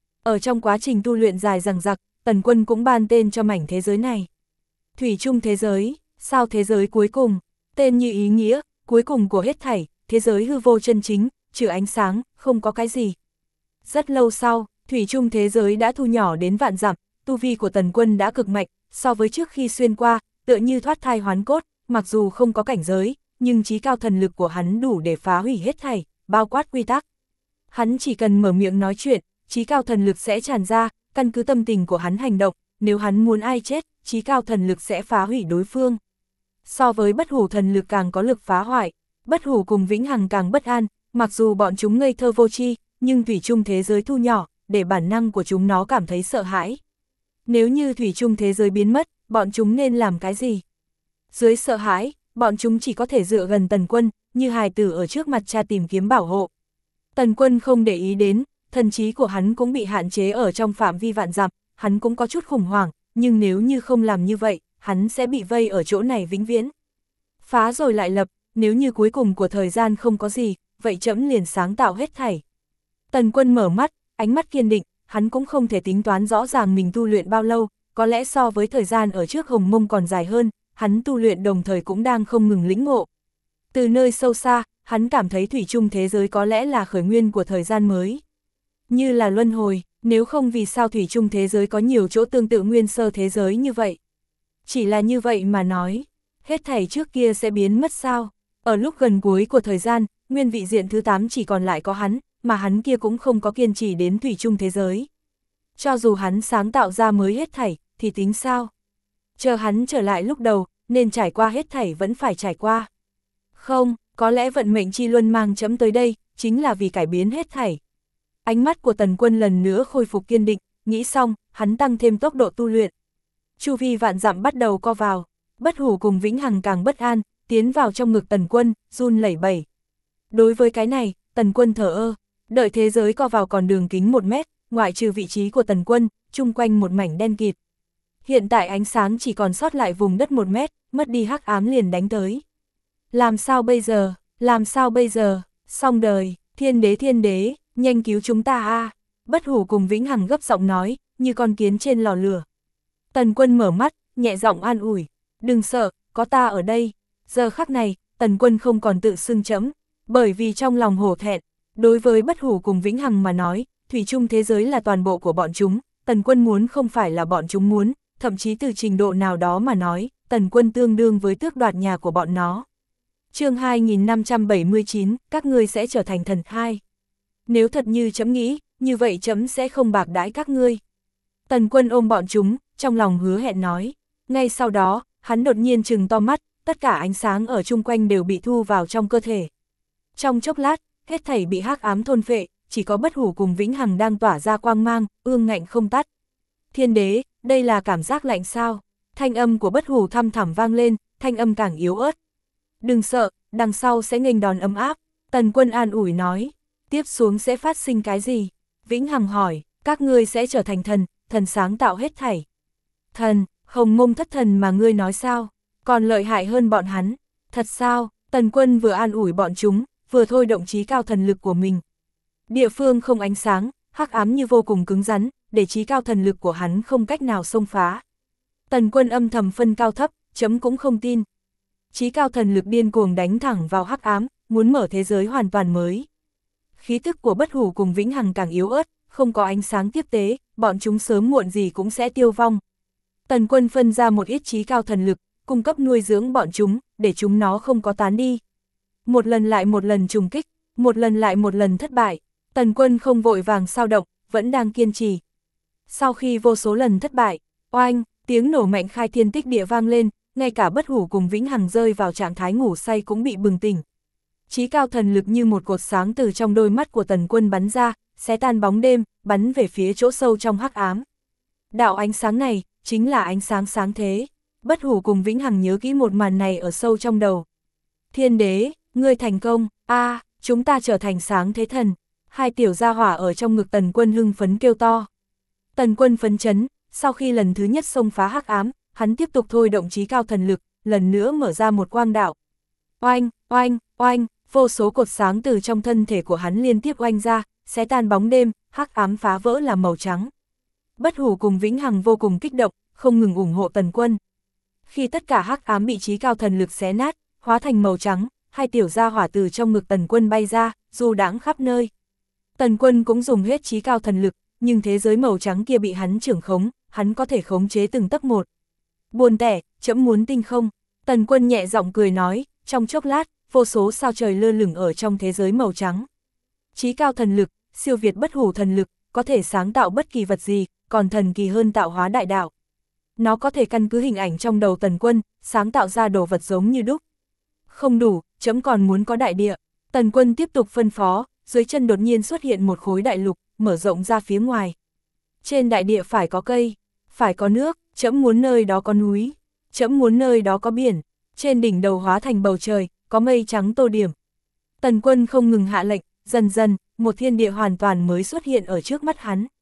Ở trong quá trình tu luyện dài dằng dặc, Tần Quân cũng ban tên cho mảnh thế giới này. Thủy chung thế giới, sao thế giới cuối cùng, tên như ý nghĩa, cuối cùng của hết thảy, thế giới hư vô chân chính, trừ ánh sáng, không có cái gì. Rất lâu sau, thủy chung thế giới đã thu nhỏ đến vạn dặm, tu vi của Tần Quân đã cực mạnh, so với trước khi xuyên qua, tựa như thoát thai hoán cốt, mặc dù không có cảnh giới, nhưng trí cao thần lực của hắn đủ để phá hủy hết thảy, bao quát quy tắc. Hắn chỉ cần mở miệng nói chuyện, trí cao thần lực sẽ tràn ra, căn cứ tâm tình của hắn hành động, nếu hắn muốn ai chết, trí cao thần lực sẽ phá hủy đối phương. So với Bất Hủ thần lực càng có lực phá hoại, Bất Hủ cùng Vĩnh Hằng càng bất an, mặc dù bọn chúng ngây thơ vô tri, nhưng thủy chung thế giới thu nhỏ, để bản năng của chúng nó cảm thấy sợ hãi. Nếu như thủy chung thế giới biến mất, bọn chúng nên làm cái gì? Dưới sợ hãi, bọn chúng chỉ có thể dựa gần Tần Quân, như hài tử ở trước mặt cha tìm kiếm bảo hộ. Tần Quân không để ý đến, thần trí của hắn cũng bị hạn chế ở trong phạm vi vạn dặm, hắn cũng có chút khủng hoảng, nhưng nếu như không làm như vậy, hắn sẽ bị vây ở chỗ này vĩnh viễn. Phá rồi lại lập, nếu như cuối cùng của thời gian không có gì, vậy trẫm liền sáng tạo hết thảy. Tần Quân mở mắt, ánh mắt kiên định, hắn cũng không thể tính toán rõ ràng mình tu luyện bao lâu, có lẽ so với thời gian ở trước Hồng Mông còn dài hơn, hắn tu luyện đồng thời cũng đang không ngừng lĩnh ngộ. Từ nơi sâu xa, hắn cảm thấy thủy chung thế giới có lẽ là khởi nguyên của thời gian mới. Như là luân hồi, nếu không vì sao thủy chung thế giới có nhiều chỗ tương tự nguyên sơ thế giới như vậy. Chỉ là như vậy mà nói, hết thảy trước kia sẽ biến mất sao? Ở lúc gần cuối của thời gian, nguyên vị diện thứ 8 chỉ còn lại có hắn, mà hắn kia cũng không có kiên trì đến thủy chung thế giới. Cho dù hắn sáng tạo ra mới hết thảy, thì tính sao? Chờ hắn trở lại lúc đầu, nên trải qua hết thảy vẫn phải trải qua. Không, có lẽ vận mệnh chi luân mang chấm tới đây, chính là vì cải biến hết thảy. Ánh mắt của Tần Quân lần nữa khôi phục kiên định, nghĩ xong, hắn tăng thêm tốc độ tu luyện. Chu vi vạn dặm bắt đầu co vào, Bất Hủ cùng Vĩnh Hằng càng bất an, tiến vào trong ngực Tần Quân, run lẩy bẩy. Đối với cái này, Tần Quân thờ ơ, đợi thế giới co vào còn đường kính 1 mét, ngoại trừ vị trí của Tần Quân, chung quanh một mảnh đen kịt. Hiện tại ánh sáng chỉ còn sót lại vùng đất 1 mét, mất đi hắc ám liền đánh tới. Làm sao bây giờ, làm sao bây giờ, xong đời, thiên đế, nhanh cứu chúng ta a! Bất Hủ cùng Vĩnh Hằng gấp giọng nói, như con kiến trên lò lửa. Tần Quân mở mắt, nhẹ giọng an ủi, đừng sợ, có ta ở đây. Giờ khắc này, Tần Quân không còn tự xưng trẫm, bởi vì trong lòng hổ thẹn, đối với Bất Hủ cùng Vĩnh Hằng mà nói, thủy chung thế giới là toàn bộ của bọn chúng, Tần Quân muốn không phải là bọn chúng muốn, thậm chí từ trình độ nào đó mà nói, Tần Quân tương đương với tước đoạt nhà của bọn nó. Chương 2579, các ngươi sẽ trở thành thần 2. Nếu thật như trẫm nghĩ, như vậy trẫm sẽ không bạc đãi các ngươi. Tần Quân ôm bọn chúng, trong lòng hứa hẹn nói. Ngay sau đó, hắn đột nhiên trừng to mắt, tất cả ánh sáng ở chung quanh đều bị thu vào trong cơ thể. Trong chốc lát, hết thảy bị hắc ám thôn phệ, chỉ có Bất Hủ cùng Vĩnh Hằng đang tỏa ra quang mang, ương ngạnh không tắt. đây là cảm giác lạnh sao? Thanh âm của Bất Hủ thăm thẳm vang lên, thanh âm càng yếu ớt. Đừng sợ, đằng sau sẽ nghênh đòn ấm áp. Tần Quân an ủi nói, tiếp xuống sẽ phát sinh cái gì? Vĩnh Hằng hỏi, các ngươi sẽ trở thành thần, thần sáng tạo hết thảy. Thần, Hồng Mông thất thần mà ngươi nói sao? Còn lợi hại hơn bọn hắn. Thật sao? Tần Quân vừa an ủi bọn chúng, vừa thôi động chí cao thần lực của mình. Địa phương không ánh sáng, hắc ám như vô cùng cứng rắn, để chí cao thần lực của hắn không cách nào xông phá. Tần Quân âm thầm phân cao thấp, chấm cũng không tin. Chí cao thần lực điên cuồng đánh thẳng vào hắc ám, muốn mở thế giới hoàn toàn mới. Khí tức của Bất Hủ cùng Vĩnh Hằng càng yếu ớt, không có ánh sáng tiếp tế, bọn chúng sớm muộn gì cũng sẽ tiêu vong. Tần Quân phân ra một ít chí cao thần lực, cung cấp nuôi dưỡng bọn chúng, để chúng nó không có tán đi. Một lần lại một lần trùng kích, một lần lại một lần thất bại, Tần Quân không vội vàng sao động, vẫn đang kiên trì. Sau khi vô số lần thất bại, oanh, tiếng nổ mạnh khai thiên tích địa vang lên, ngay cả Bất Hủ cùng Vĩnh Hằng rơi vào trạng thái ngủ say cũng bị bừng tỉnh. Chí cao thần lực như một cột sáng từ trong đôi mắt của Tần Quân bắn ra, xé tan bóng đêm, bắn về phía chỗ sâu trong hắc ám. Đạo ánh sáng này, chính là ánh sáng sáng thế. Bất Hủ cùng Vĩnh Hằng nhớ kỹ một màn này ở sâu trong đầu. Thiên đế, ngươi thành công, chúng ta trở thành sáng thế thần. Hai tiểu gia hỏa ở trong ngực Tần Quân hưng phấn kêu to. Tần Quân phấn chấn, sau khi lần thứ nhất xông phá hắc ám, hắn tiếp tục thôi động chí cao thần lực, lần nữa mở ra một quang đạo. Oanh, oanh, oanh, vô số cột sáng từ trong thân thể của hắn liên tiếp oanh ra, xé tan bóng đêm, hắc ám phá vỡ là màu trắng. Bất Hủ cùng Vĩnh Hằng vô cùng kích động, không ngừng ủng hộ Tần Quân. Khi tất cả hắc ám bị chí cao thần lực xé nát, hóa thành màu trắng, hai tiểu gia hỏa từ trong ngực Tần Quân bay ra, du đãng khắp nơi. Tần Quân cũng dùng hết chí cao thần lực, nhưng thế giới màu trắng kia bị hắn trưởng khống, hắn có thể khống chế từng tấc một. Buồn tẻ, trẫm muốn tinh không. Tần Quân nhẹ giọng cười nói, trong chốc lát, vô số sao trời lơ lửng ở trong thế giới màu trắng. Chí cao thần lực, siêu việt Bất Hủ thần lực, có thể sáng tạo bất kỳ vật gì, còn thần kỳ hơn tạo hóa đại đạo. Nó có thể căn cứ hình ảnh trong đầu Tần Quân, sáng tạo ra đồ vật giống như đúc. Không đủ, trẫm còn muốn có đại địa. Tần Quân tiếp tục phân phó, dưới chân đột nhiên xuất hiện một khối đại lục, mở rộng ra phía ngoài. Trên đại địa phải có cây, phải có nước, trẫm muốn nơi đó có núi, trẫm muốn nơi đó có biển, trên đỉnh đầu hóa thành bầu trời, có mây trắng tô điểm. Tần Quân không ngừng hạ lệnh, dần dần, một thiên địa hoàn toàn mới xuất hiện ở trước mắt hắn.